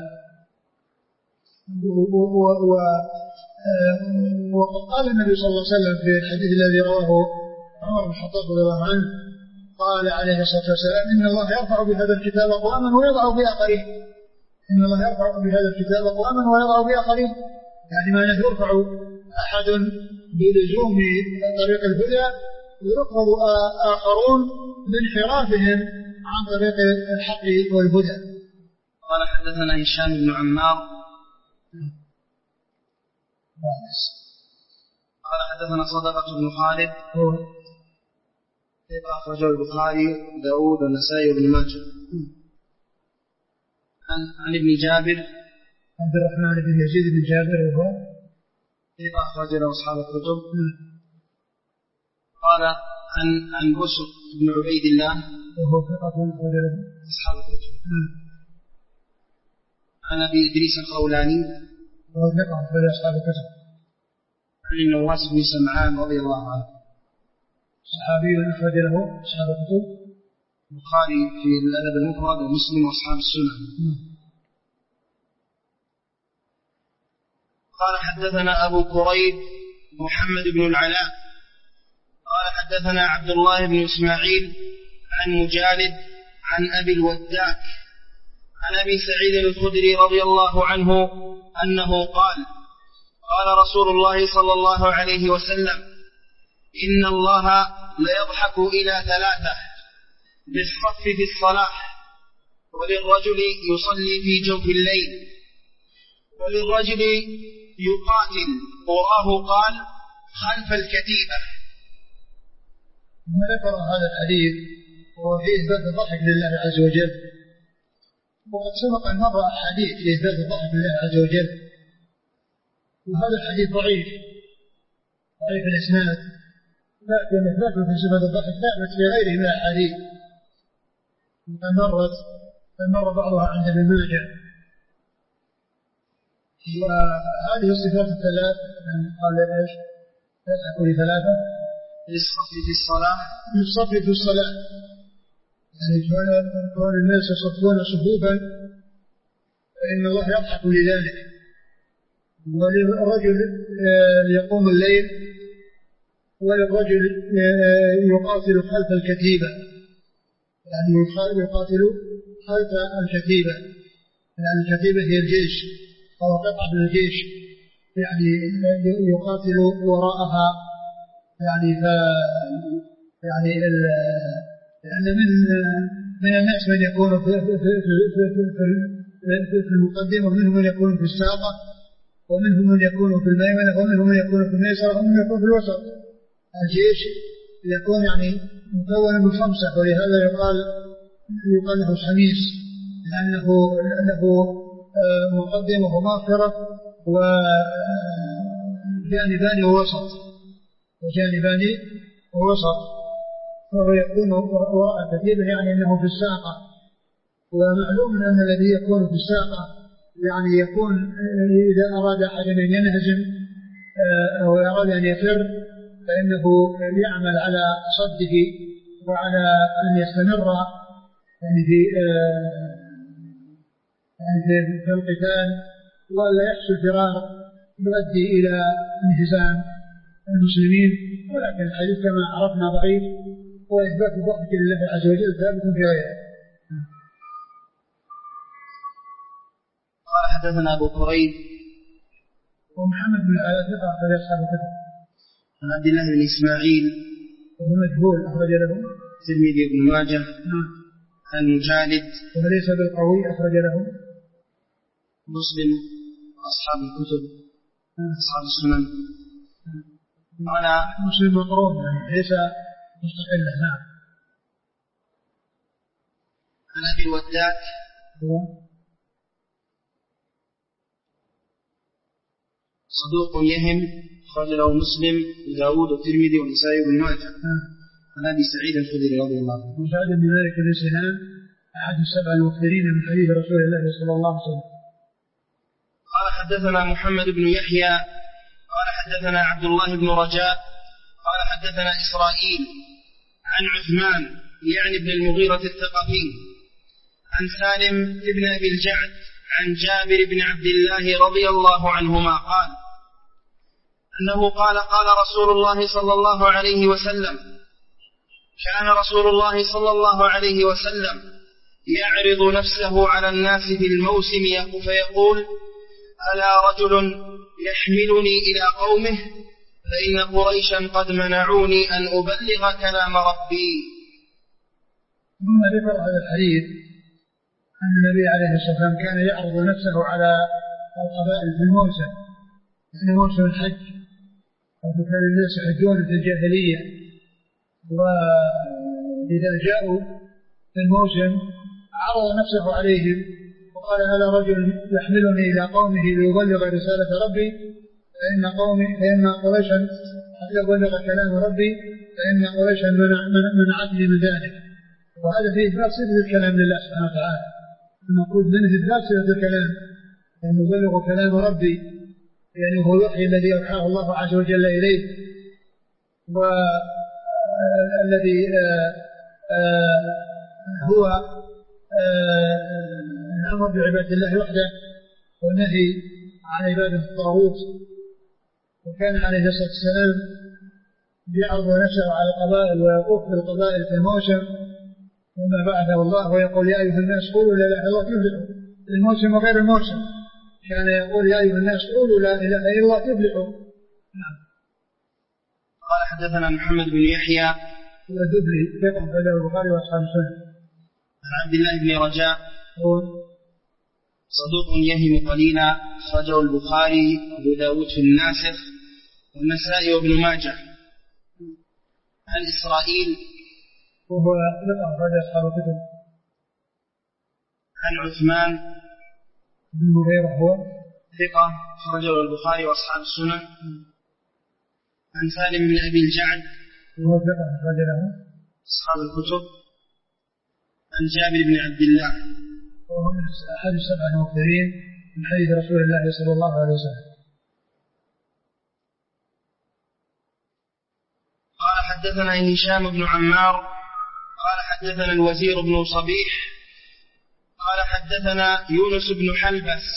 وقد قال النبي صلى الله عليه وسلم في الحديث الذي رواه عمر بن الخطاب رضي الله عنه، قال عليه الصلاة والسلام إن الله يرفع بهذا الكتاب أقواما ويضع بآخرين، إن الله يرفع بهذا الكتاب أقواما ويضع بآخرين، يعني ما يرفع أحد بلزوم طريق الهدى ويرفض آخرون بانحرافهم عن طريق الحق والهدى. قال حدثنا هشام بن عمار قال حدثنا صدقة بن خالد كيف أخرجه البخاري داود والنسائي وابن ماجه عن, عن ابن جابر عبد الرحمن بن يزيد بن جابر وهو كيف أخرج له أصحاب الكتب. قال عن عن بشر بن عبيد الله وهو ثقة أخرج له أصحاب الكتب. عن أبي إدريس الخولاني وهو ثقة أخرج أصحاب الكتب. عن النواس بن سمعان رضي الله عنه صحابي أخرج له أصحاب الكتب البخاري في الأدب المفرد ومسلم وأصحاب السنن. قال حدثنا أبو كريب محمد بن العلاء قال حدثنا عبد الله بن إسماعيل عن مجالد عن أبي الوداك عن أبي سعيد الخدري رضي الله عنه أنه قال قال رسول الله صلى الله عليه وسلم إن الله ليضحك إلى ثلاثة بالصف في الصلاة وللرجل يصلي في جوف الليل وللرجل يقاتل وراه قال خلف الكتيبة. ثم ذكر هذا الحديث وهو في إثبات الضحك لله عز وجل، وقد سبق أن مر حديث في إثبات الضحك لله عز وجل، وهذا الحديث ضعيف ضعيف الإسناد، لكن إثباته في صفة الضحك ثابت في غيره من الأحاديث وقد مرت مر بعضها عند ابن ماجه. وهذه الصفات الثلاث قال ايش؟ تضحك لثلاثة للصف في الصلاة للصف في الصلاة، يعني كون الناس يصفون صفوفا فإن الله يضحك لذلك. وللرجل يقوم الليل وللرجل يقاتل خلف الكتيبة، يعني يقاتل خلف الكتيبة، يعني الكتيبة هي الجيش أو قطعة من الجيش، يعني يقاتل وراءها، يعني ف يعني ال... لأن من من الناس من يكون في في في في في, في المقدمة، ومنهم من يكون في الساقة، ومنهم من يكون في الميمنة، ومنهم من يكون في الميسرة، ومنهم من يكون في الوسط. الجيش يكون يعني مكون من خمسة، ولهذا يقال يقال له الخميس، لأنه له مقدمة ومؤخرة وجانبان ووسط وجانبان ووسط، فهو يكون وراء كتيبة، يعني أنه في الساقة. ومعلوم أن الذي يكون في الساقة يعني يكون إذا أراد أحد أن ينهزم أو أراد أن يفر فإنه يعمل على صده وعلى أن يستمر يعني في يعني في القتال، ولا يحصل فرار يؤدي إلى انهزام المسلمين. ولكن الحديث كما عرفنا ضعيف، وإثبات الضحك لله عز وجل ثابت في غيره. قال حدثنا أبو كريب ومحمد بن العلاء ثقة أخرج أصحاب الكتب. عن عبد الله بن إسماعيل وهو مجهول أخرج له الترمذي وابن ماجه. عن مجالد وليس بالقوي أخرج له مسلم أصحاب الكتب أصحاب السنن. قال مسلم مقرون يعني ليس مستقلا. نعم. عن أبي الوداك صدوق يهم أخرج له مسلم وداود والترمذي والنسائي وابن ماجه. عن أبي سعيد الخدري رضي الله عنه. وسعد بن مالك بن سنان أحد السبع المكثرين من حديث رسول الله صلى الله عليه وسلم. قال حدثنا محمد بن يحيى قال حدثنا عبد الله بن رجاء قال حدثنا إسرائيل عن عثمان يعني ابن المغيرة الثقفي عن سالم بن أبي الجعد عن جابر بن عبد الله رضي الله عنهما قال أنه قال قال رسول الله صلى الله عليه وسلم كان رسول الله صلى الله عليه وسلم يعرض نفسه على الناس في الموسم فيقول ألا رجل يحملني إلى قومه فإن قريشا قد منعوني أن أبلغ كلام ربي. ثم ذكر هذا الحديث أن النبي عليه الصلاة والسلام كان يعرض نفسه على القبائل في الموسم، يعني موسم الحج، وكان الناس يحجون في الجاهلية، وإذا جاءوا في الموسم عرض نفسه عليهم وقال هذا رجل يحملني إلى قومه ليبلغ رسالة ربي فإن قومي فإن قريشا حتى يبلغ كلام ربي فإن قريشا منعتني من ذلك. وهذا فيه إثبات صفة الكلام لله سبحانه وتعالى، نقول من إثبات صفة الكلام أن يبلغ كلام ربي، يعني هو الوحي الذي أوحاه الله عز وجل إليه، والذي هو الأمر بعبادة الله وحده والنهي عن عبادة الطاغوت. وكان عليه الصلاة والسلام يعرض نفسه على القبائل ويقف بالقبائل في الموسم وما بعده الله ويقول يا أيها الناس قولوا لا إله إلا الله تفلحوا، الموسم وغير الموسم كان يقول يا أيها الناس قولوا لا إله إلا الله تفلحوا. نعم. قال حدثنا محمد بن يحيى ودبلي ثقة أخرجه البخاري وأصحاب السنن. عن عبد الله بن رجاء هو صدوق يهم قليلا، أخرجه البخاري وأبو داود في الناسخ والنسائي وابن ماجه. عن إسرائيل وهو ثقة أخرجه أصحاب الكتب. عن عثمان بن مغيرة هو ثقة أخرجه البخاري وأصحاب السنن. عن سالم بن أبي الجعد وهو ثقة أخرج له أصحاب الكتب. عن جابر بن عبد الله وهو من أحد السبعة المكثرين من حديث رسول الله صلى الله عليه وسلم. قال حدثنا هشام بن عمار قال حدثنا الوزير بن صبيح قال حدثنا يونس بن حلبس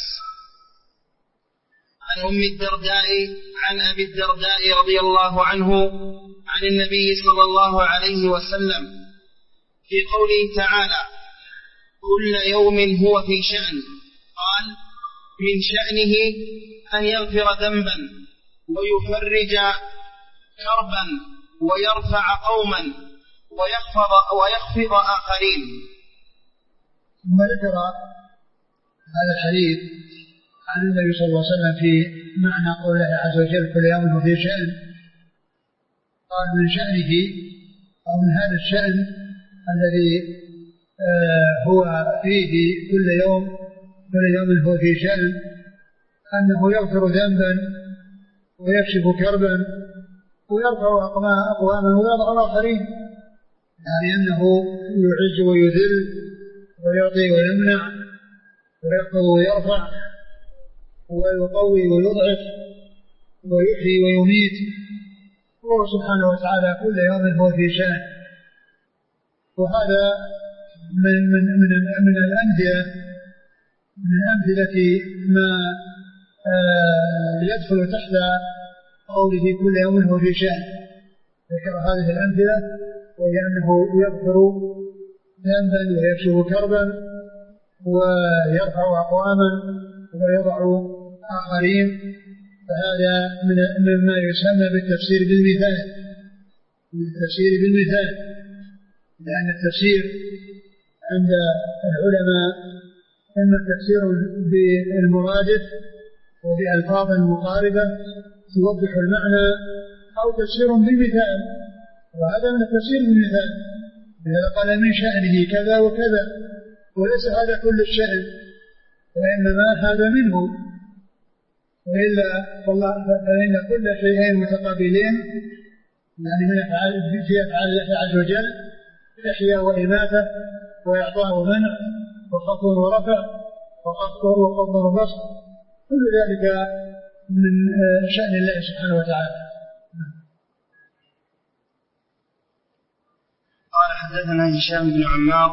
عن أم الدرداء عن أبي الدرداء رضي الله عنه عن النبي صلى الله عليه وسلم في قوله تعالى كل يوم هو في شأن، قال من شأنه أن يغفر ذنبا ويفرج كربا ويرفع قوما ويخفض, ويخفض آخرين. ثم ذكر هذا الحديث عن النبي صلى الله عليه وسلم في معنى قوله عز وجل كل يوم هو في شأن، قال من شأنه أو من هذا الشأن الذي آه هو فيه كل يوم كل يوم هو في شأن أنه يغفر ذنبا ويكشف كربا ويرفع أقواما ويضع آخرين، يعني أنه يعز ويذل ويعطي ويمنع ويحفظ ويرفع ويقوي ويضعف ويحيي ويميت، وهو سبحانه وتعالى كل يوم هو في شأن. وهذا من من من من الأمثلة من الأمثلة ما يدخل تحت قوله كل يوم هو في شأن. ذكر هذه الأمثلة وهي أنه يغفر ذنبا ويكشف كربا ويرفع أقواما ويضع آخرين، فهذا من مما يسمى بالتفسير بالمثال من التفسير بالمثال لأن التفسير عند العلماء إما تفسير بالمرادف وبألفاظ مقاربة توضح المعنى أو تفسير بالمثال، وهذا من التفسير بالمثال. إذا قال من شأنه كذا وكذا وليس هذا كل الشأن وإنما هذا منه، وإلا فالله فإن كل شيئين متقابلين، يعني من أفعال في أفعال الله عز وجل إحياء وإماتة وإعطاء ومنع وخفض ورفع وخفض وخفض وبسط، كل ذلك من شأن الله سبحانه وتعالى. قال حدثنا هشام بن عمار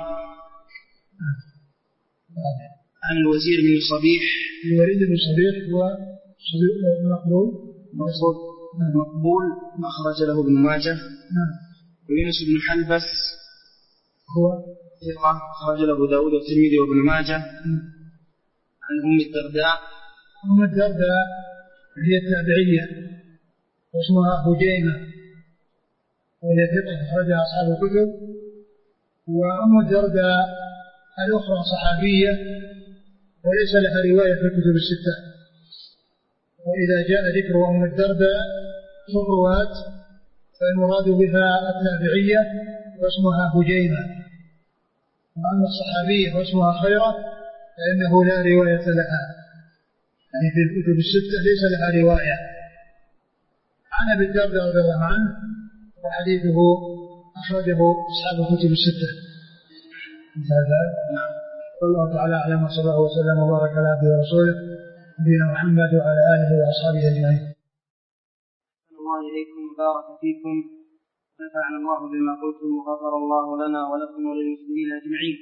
عن الوزير بن صبيح. الوليد بن صبيح هو مقبول مقبول مقبول أخرج له ابن ماجه. ويونس بن حلبس هو ثقة أخرج له أبو داود والترمذي وابن ماجه. عن أم الدرداء. أم الدرداء هي التابعية واسمها هجيمة وهي ثقة أخرجها أصحاب الكتب. وأم الدرداء الأخرى صحابية وليس لها رواية في الكتب الستة، وإذا جاء ذكر أم الدرداء في الرواة فالمراد بها التابعية واسمها هجيمة، وأما الصحابية واسمها خيرة فإنه لا رواية لها، يعني في الكتب الستة ليس لها رواية. عن أبي الدرداء رضي الله عنه وحديثه أخرجه أصحاب الكتب الستة. هذا والله تعالى أعلم، وصلى الله وسلم وبارك على عبده ورسوله نبينا محمد وعلى آله وأصحابه أجمعين. أحسن الله إليكم وبارك فيكم، نفعنا الله بما قلتم وغفر الله لنا ولكم وللمسلمين أجمعين.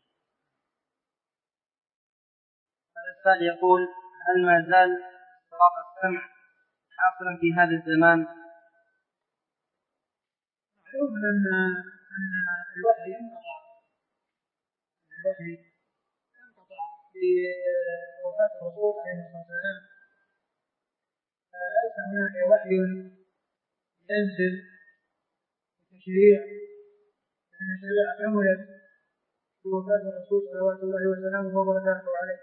هذا السائل يقول: هل ما زال استراق السمع حاصلا في هذا الزمان؟ معلوم أن أن الوحي ينقطع الوحي ينقطع بوفاة الرسول عليه الصلاة والسلام، ليس هناك وحي ينزل بتشريع، لأن الشريعة كملت بوفاة الرسول صلوات الله وسلامه وبركاته عليه.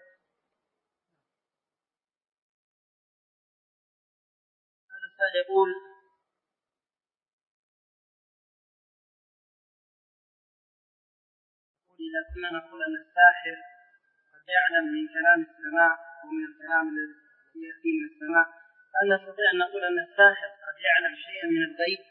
هذا السائل يقول: إذا كنا نقول أن الساحر قد يعلم من كلام السماء ومن الكلام الذي يأتي من السماء، هل نستطيع أن نقول أن الساحر قد يعلم شيئا من الغيب؟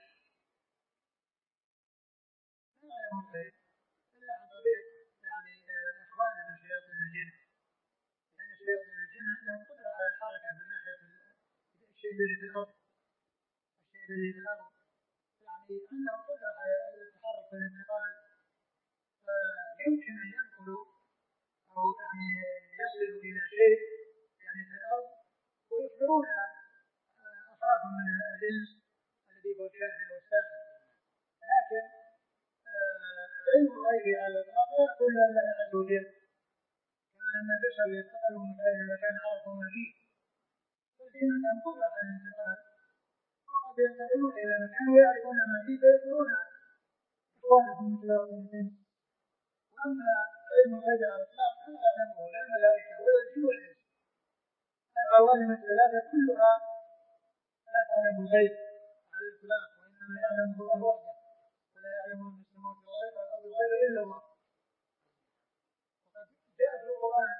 لا يعلم الغيب إلا عن طريق يعني إخوانه من شياطين الجن، لأن شياطين الجن عندهم قدرة على الحركة من ناحية الشيء الذي في الأرض الشيء الذي في الأرض يعني عندهم قدرة على التحرك والانتقال، فيمكن أن ينقلوا أو يعني يصلوا إلى شيء يعني في الأرض ويخبرون أصحابهم من الجنس الذي هو الكاهن والساحر. لكن علم الغيب على الإطلاق لا يقول إلا الله عز وجل، كما أن البشر ينتقلوا من مكان إلى مكان عرفوا ما فيه، فالجن عندهم قدرة على الانتقال وقد ينتقلون إلى مكان ويعرفون ما فيه فيخبرون إخوانهم من شياطين الجن. أما علم الغيب على الإطلاق فلا يعلمه لا الملائكة ولا الجن ولا الإنس، العوالم الثلاثة كلها لا تعلم الغيب على الإطلاق، وإنما يعلمه الله وحده، ولا يعلم من في السماوات والأرض الغيب إلا الله. وقد جاء في القرآن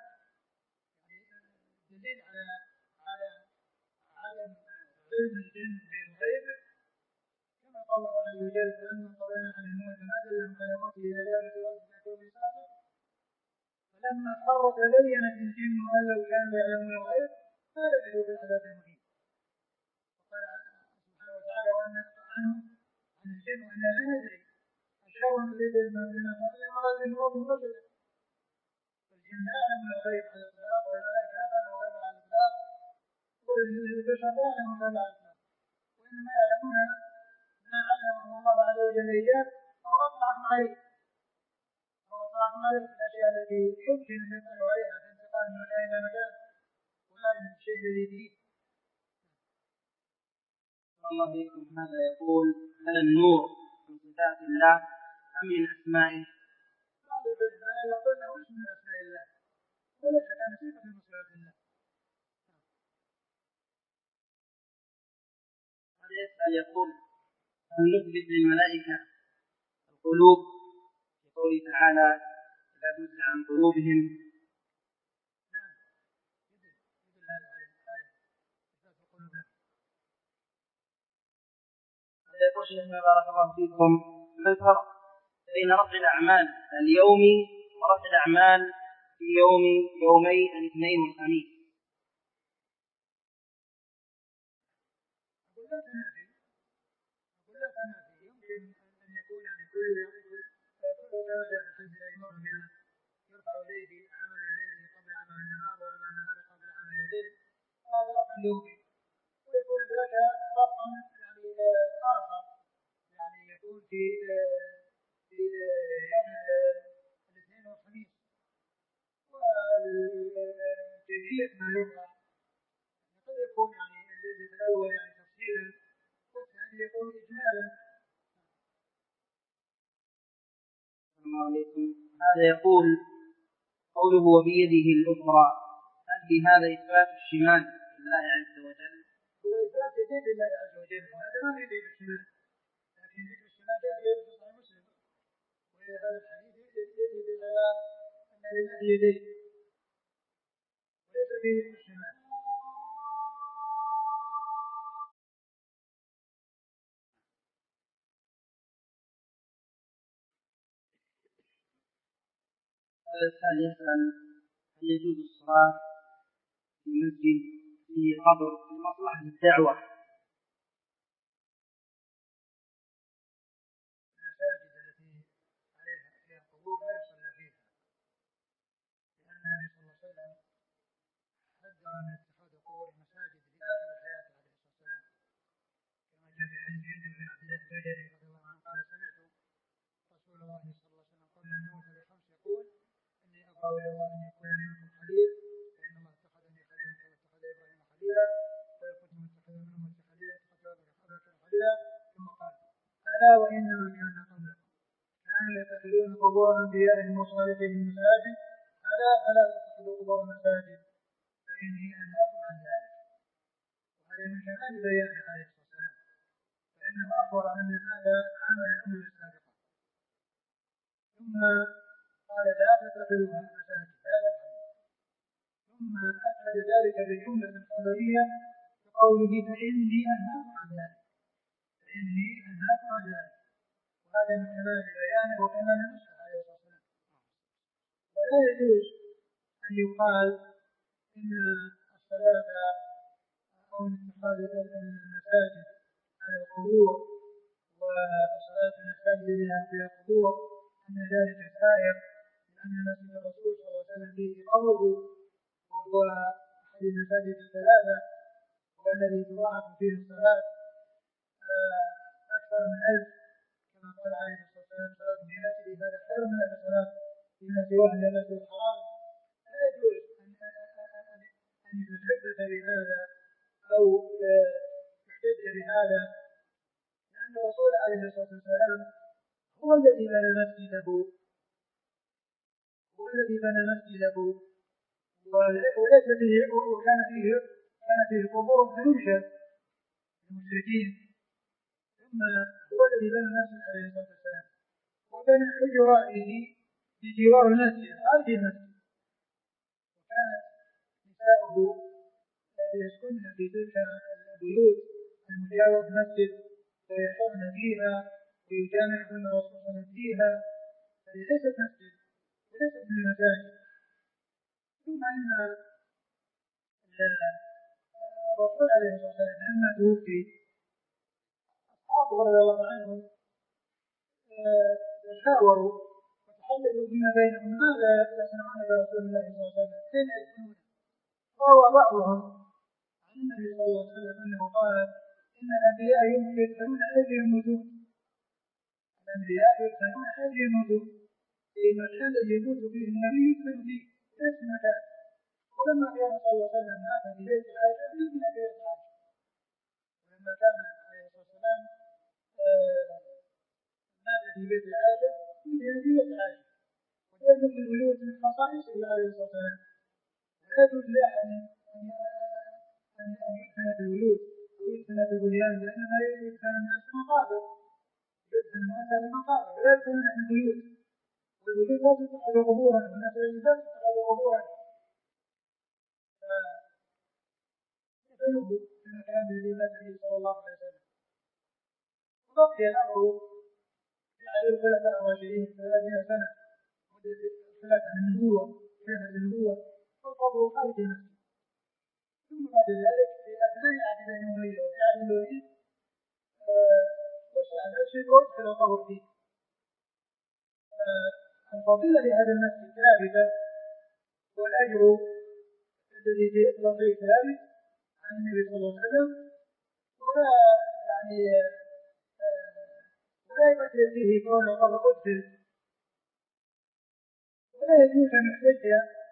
دليل على على عدم علم الجن بالغيب، كما قال الله عز وجل: فلما قضينا على الموت ما دلهم على موته إلا دابة الأرض تأكل بساطه فلما خر تبينت الجن أن لو كانوا يعلمون الغيب ما لبثوا في العذاب المهين. وقال سبحانه وتعالى: وأن عنهم عن الجن وأنا لا ندري أشر نريد بما فعل أراد بهم رشدا. فالجن لا يعلمون الغيب على الإطلاق، والملائكة لا تعلم الغيب على الإطلاق، والبشر لا يعلمون الغيب على الإطلاق، وإنما يعلمون ما علمهم الله عز وجل إياه أو أطلعهم عليه أو أطلعهم عليه في الأشياء التي يمكن أن يطلعوا عليها في انتقال من مكان إلى مكان ولا من الشيء الذي فيه. الله عليكم. هذا يقول: هل النور من صفات الله أم من أسمائه؟ بعض العلماء يقول أنه اسم من أسماء الله وليس كان صفة من صفات الله. هذا يسأل يقول: هل نثبت للملائكة القلوب يقول تعالى: إذا فزع عن قلوبهم؟ نعم يدل يدل هذا على إثبات القلوب له. هذا يقول: شيخنا بارك الله فيكم، ما الفرق بين رفع الأعمال اليومي ورفع الأعمال في يوم يومي الاثنين والخميس؟ أقول لا تنافي أقول لا تنافي يمكن أن يكون يعني كل كل درجة في الحج الأيمن منها يرفع إليه عمل الليل قبل عمل النهار وعمل النهار قبل عمل الليل، هذا رفع يومي، ويكون ذاك رفع يعني آخر يعني يكون في في يوم الاثنين والخميس. والجزئية ما يرفع قد يكون يعني الذي الأول يعني تفصيلا والثاني يكون إجمالا. السلام عليكم. هذا يقول: قوله وبيده الأخرى، هل في هذا إثبات الشمال لله عز وجل؟ هو إثبات يدين لله عز وجل، وهذا ما في ذكر الشمال، لكن ذكر الشمال جاء في صحيح مسلم، وإلى هذا الحديث يدل على أن لله يدين وليس فيه ذكر الشمال. هذا السائل يسأل: هل يجوز الصلاة في مسجد في قبر لمصلحة الدعوة. المساجد التي عليها فيها قبور لا يصلى فيها، لأن النبي صلى الله عليه وسلم حذر من اتخاذ قبور المساجد لآخر حياته عليه الصلاة والسلام، كما جاء في حديث جندب بن عبد الله البجلي رضي الله عنه قال: سمعت رسول الله صلى الله عليه وسلم قبل أن يموت بخمس يقول: إني أبرأ إلى الله أن يكون لي منكم خليل، فإن الله اتخذني خليلا كما اتخذ إبراهيم خليلا، وإن كنت متخذا من أمتي خليلا اتخذت أبا بكر خليلا. ثم قال: ألا وإنما كان قبلكم كانوا يتخذون قبور أنبيائهم وصالحهم مساجد، ألا فلا تتخذوا قبور مساجد فإني أنهاكم عن ذلك. وهذا من كمال بيانه عليه الصلاة والسلام، فإنه أخبر أن هذا عمل الأمم السابقة. ثم قال: لا تتخذوها مساجد، لا تفعلوا. ثم أكد ذلك بجملة خبرية بقوله: فإني أنهاكم عن ذلك، فإني أنهاكم عن ذلك. وهذا من كمال بيانه وكمال نصحه عليه الصلاة والسلام. ولا يجوز أن يقال إن الصلاة أو اتخاذ المساجد على القبور وصلاة المساجد فيها قبور أن ذلك سائر، لأن مسجد الرسول صلى الله عليه وسلم فيه قبره، وهو أحد المساجد الثلاثة والذي تضاعف فيه الصلاة أكثر من ألف، كما قال عليه الصلاة والسلام: صلاة في مسجد هذا خير من ألف صلاة فيما سواه إلى المسجد الحرام. لا يجوز أن يتحدث بهذا أو يحتج بهذا، لأن الرسول عليه الصلاة والسلام هو الذي بنى مسجده هو الذي بنى مسجده وليس فيه وكان فيه كان فيه قبور فنوشة للمشركين، ثم هو الذي بنى المسجد عليه الصلاة والسلام، وبنى حجراته بجوار المسجد خارج المسجد، وكانت نساؤه يسكن في تلك البيوت المجاورة المسجد ويحضرن فيها ويجامعهن الرسول صلى الله عليه وسلم فيها، فهي ليست مسجد وليست من المساجد. ثم ان الرسول عليه الصلاه والسلام لما توفي اصحابه رضي الله عنهم تشاوروا وتحدثوا فيما بينهم: ماذا يصنعون برسول الله صلى الله عليه وسلم؟ كيف يدفنونه؟ روى بعضهم عن النبي صلى الله عليه وسلم انه قال: ان الانبياء يدفنون حيث يموتون، الانبياء يدفنون حيث يموتون، اي المكان الذي يموت فيه النبي يدفن فيه في نفس المكان. ولما كان صلى الله عليه وسلم مات في بيت عائشه دفن في بيت عائشه، ولما كان عليه الصلاه والسلام مات في بيت عائشه دفن في بيت عائشه. ودفن في البيوت من خصائصه عليه الصلاه والسلام، ولا يجوز لاحد ان يدفن في البيوت ويدفن في البنيان، وانما يدفن الناس في مقابر، يدفن الناس في مقابر ولا يدفن في البيوت، والبيوت لا تتخذ قبورا والناس لا تتخذ قبورا، فيدفنه في المكان الذي مات فيه صلى الله عليه وسلم. وبقي الامر في عهد الخلفاء الراشدين ثلاثين سنه مده خلافه النبوه خلافه النبوه والقبر خارج المسجد. ثم بعد ذلك في اثناء عهد بني اميه وفي عهد الوليد وسع المسجد وادخل القبر فيه. الفضيله لهذا المسجد ثابته، والاجر الذي في اطلاقه ثابت عن النبي صلى الله عليه وسلم، ولا يعني ولا يمثل فيه كون القبر ادخل، ولا يجوز ان يحتج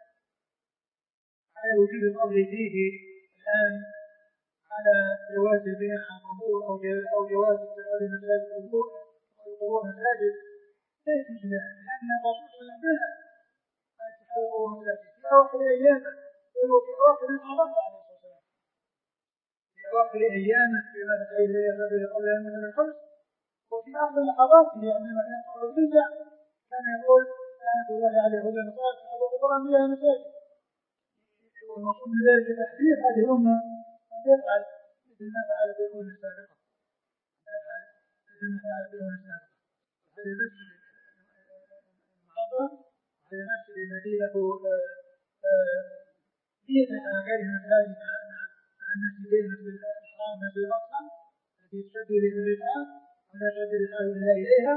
على وجود القبر فيه الان على جواز البناء على القبور او جواز اتخاذ المساجد قبور او القبور مساجد، لا يجوز ذلك، لان الرسول صلى الله عليه وسلم قال اتخاذ القبور مساجد في اواخر ايامه، وفي اواخر الحضاره عليه الصلاه والسلام، في اواخر ايامه فيما تخيل الرجل قبل ان يموت من الخمس، وفي اخر لحظاته عندما كان قبر البدع كان يقول: لعنة الله على اليهود والنصارى اتخذوا قبور انبيائهم مساجد. والمقصود من ذلك تحذير هذه الامه ان تفعل مثل ما فعلت الامم السابقه، تفعل مثل ما فعلت الامم السابقه. هذا المسجد المعظم، هذا المسجد الذي له هي كلمة هذه مع أن في كلمة الإحرام مثل الأصل التي تشد إليها الرجال ولا تشد الرجال إلا إليها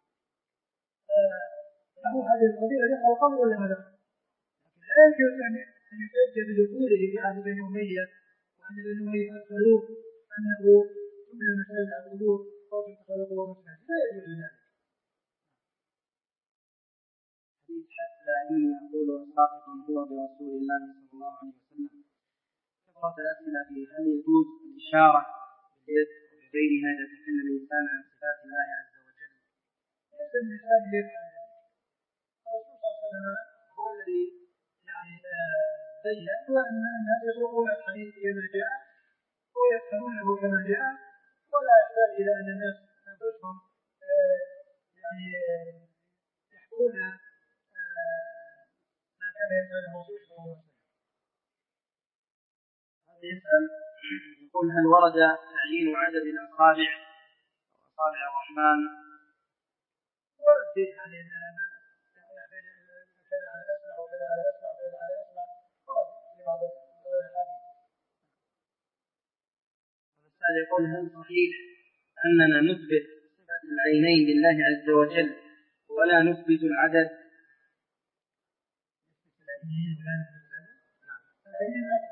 له هذه القضية له قبل ولا لا؟ لكن لا يجوز أن يحج بدخوله في عهد بني أمية وأن بني أمية أدخلوه أنه ثم المسألة على القبور أو تتخلقوا مسألة لا يجوز ذلك. حتى إني أقول صادق هو برسول الله صلى الله عليه وسلم. كثرة الأسئلة في هل يجوز الإشارة باليد وبغيرها إذا تكلم الإنسان عن صفات الله عز وجل؟ ليس الإنسان يفعل ذلك. الرسول صلى الله عليه وسلم هو الذي يعني بين وأن الناس يسوقون الحديث كما جاء ويفهمونه كما جاء ولا يحتاج إلى أن الناس أنفسهم يعني يحكون ما كان يفعل الرسول صلى الله عليه وسلم. هذا يسأل يقول هل ورد تعيين عدد الأصابع أصابع الرحمن؟ ورد فيه يعني كذا على الأسمع وكذا على الأسمع وكذا على الأسمع ورد في بعض الحديث. السائل يقول هل صحيح أننا نثبت صفة العينين لله عز وجل ولا نثبت العدد؟ العينين ولا نثبت العدد؟ نعم. العينين عدد.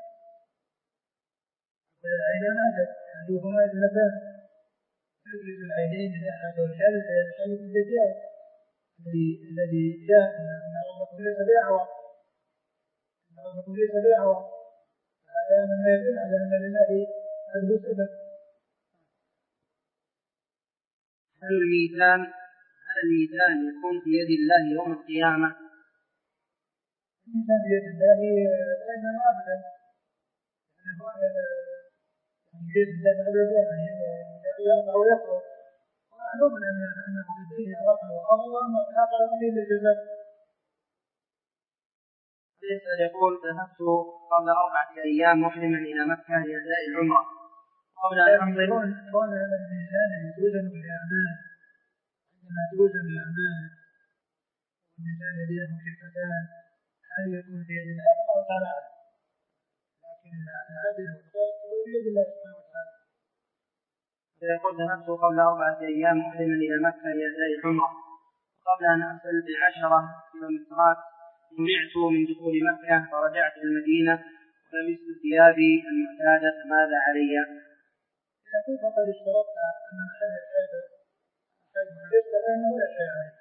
العينين عدد يعني هما اثنتان. نثبت العينين لله عز وجل الحديث الدجال الذي جاء أن ربكم ليس بأعور أن ربكم ليس بأعور هذا مما يدل على أن لله هذه صفة. هل الميزان هل الميزان يكون في يد الله يوم القيامة؟ الميزان بيد الله دائما وابدا يعني هو بيد الله ابدا يعني يرفع ويخرج ومعلوم ان انه في الدين رفع وخفض وما في الاخره ما الا الجزاء. يسأل يقول ذهبت قبل أربعة أيام محرما إلى مكة لأداء العمرة قبل أن أمضي. كون هذا الميزان يوزن بالأعمال عندما توزن الأعمال والميزان يديه كفتان هل يكون بيد الله أو تعالى؟ لكن العدل والقسط هو بيد الله سبحانه وتعالى. يقول ذهبت قبل أربعة أيام محرما إلى مكة لأداء العمرة قبل أن أصل بعشرة كيلومترات منعت من دخول مكة فرجعت إلى المدينة ولبست ثيابي المعتادة فماذا علي؟ إذا كنت قد اشترطت أن محل الحاجة حاجة محدثة فإنه لا شيء عليك.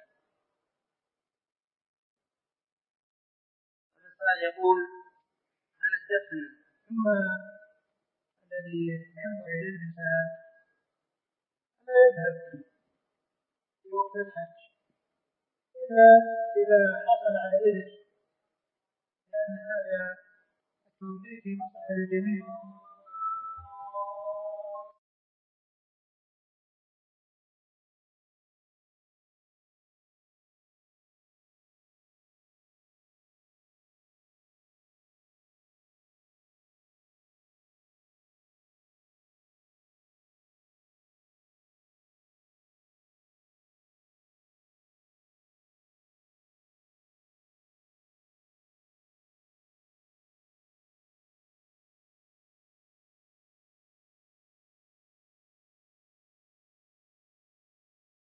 السؤال يقول هل الدفن ثم الذي ينبغي للإنسان لا يذهب في وقت الحج إلا إذا حصل على إذن لأن هذا التوفيق في مصلحة الجميع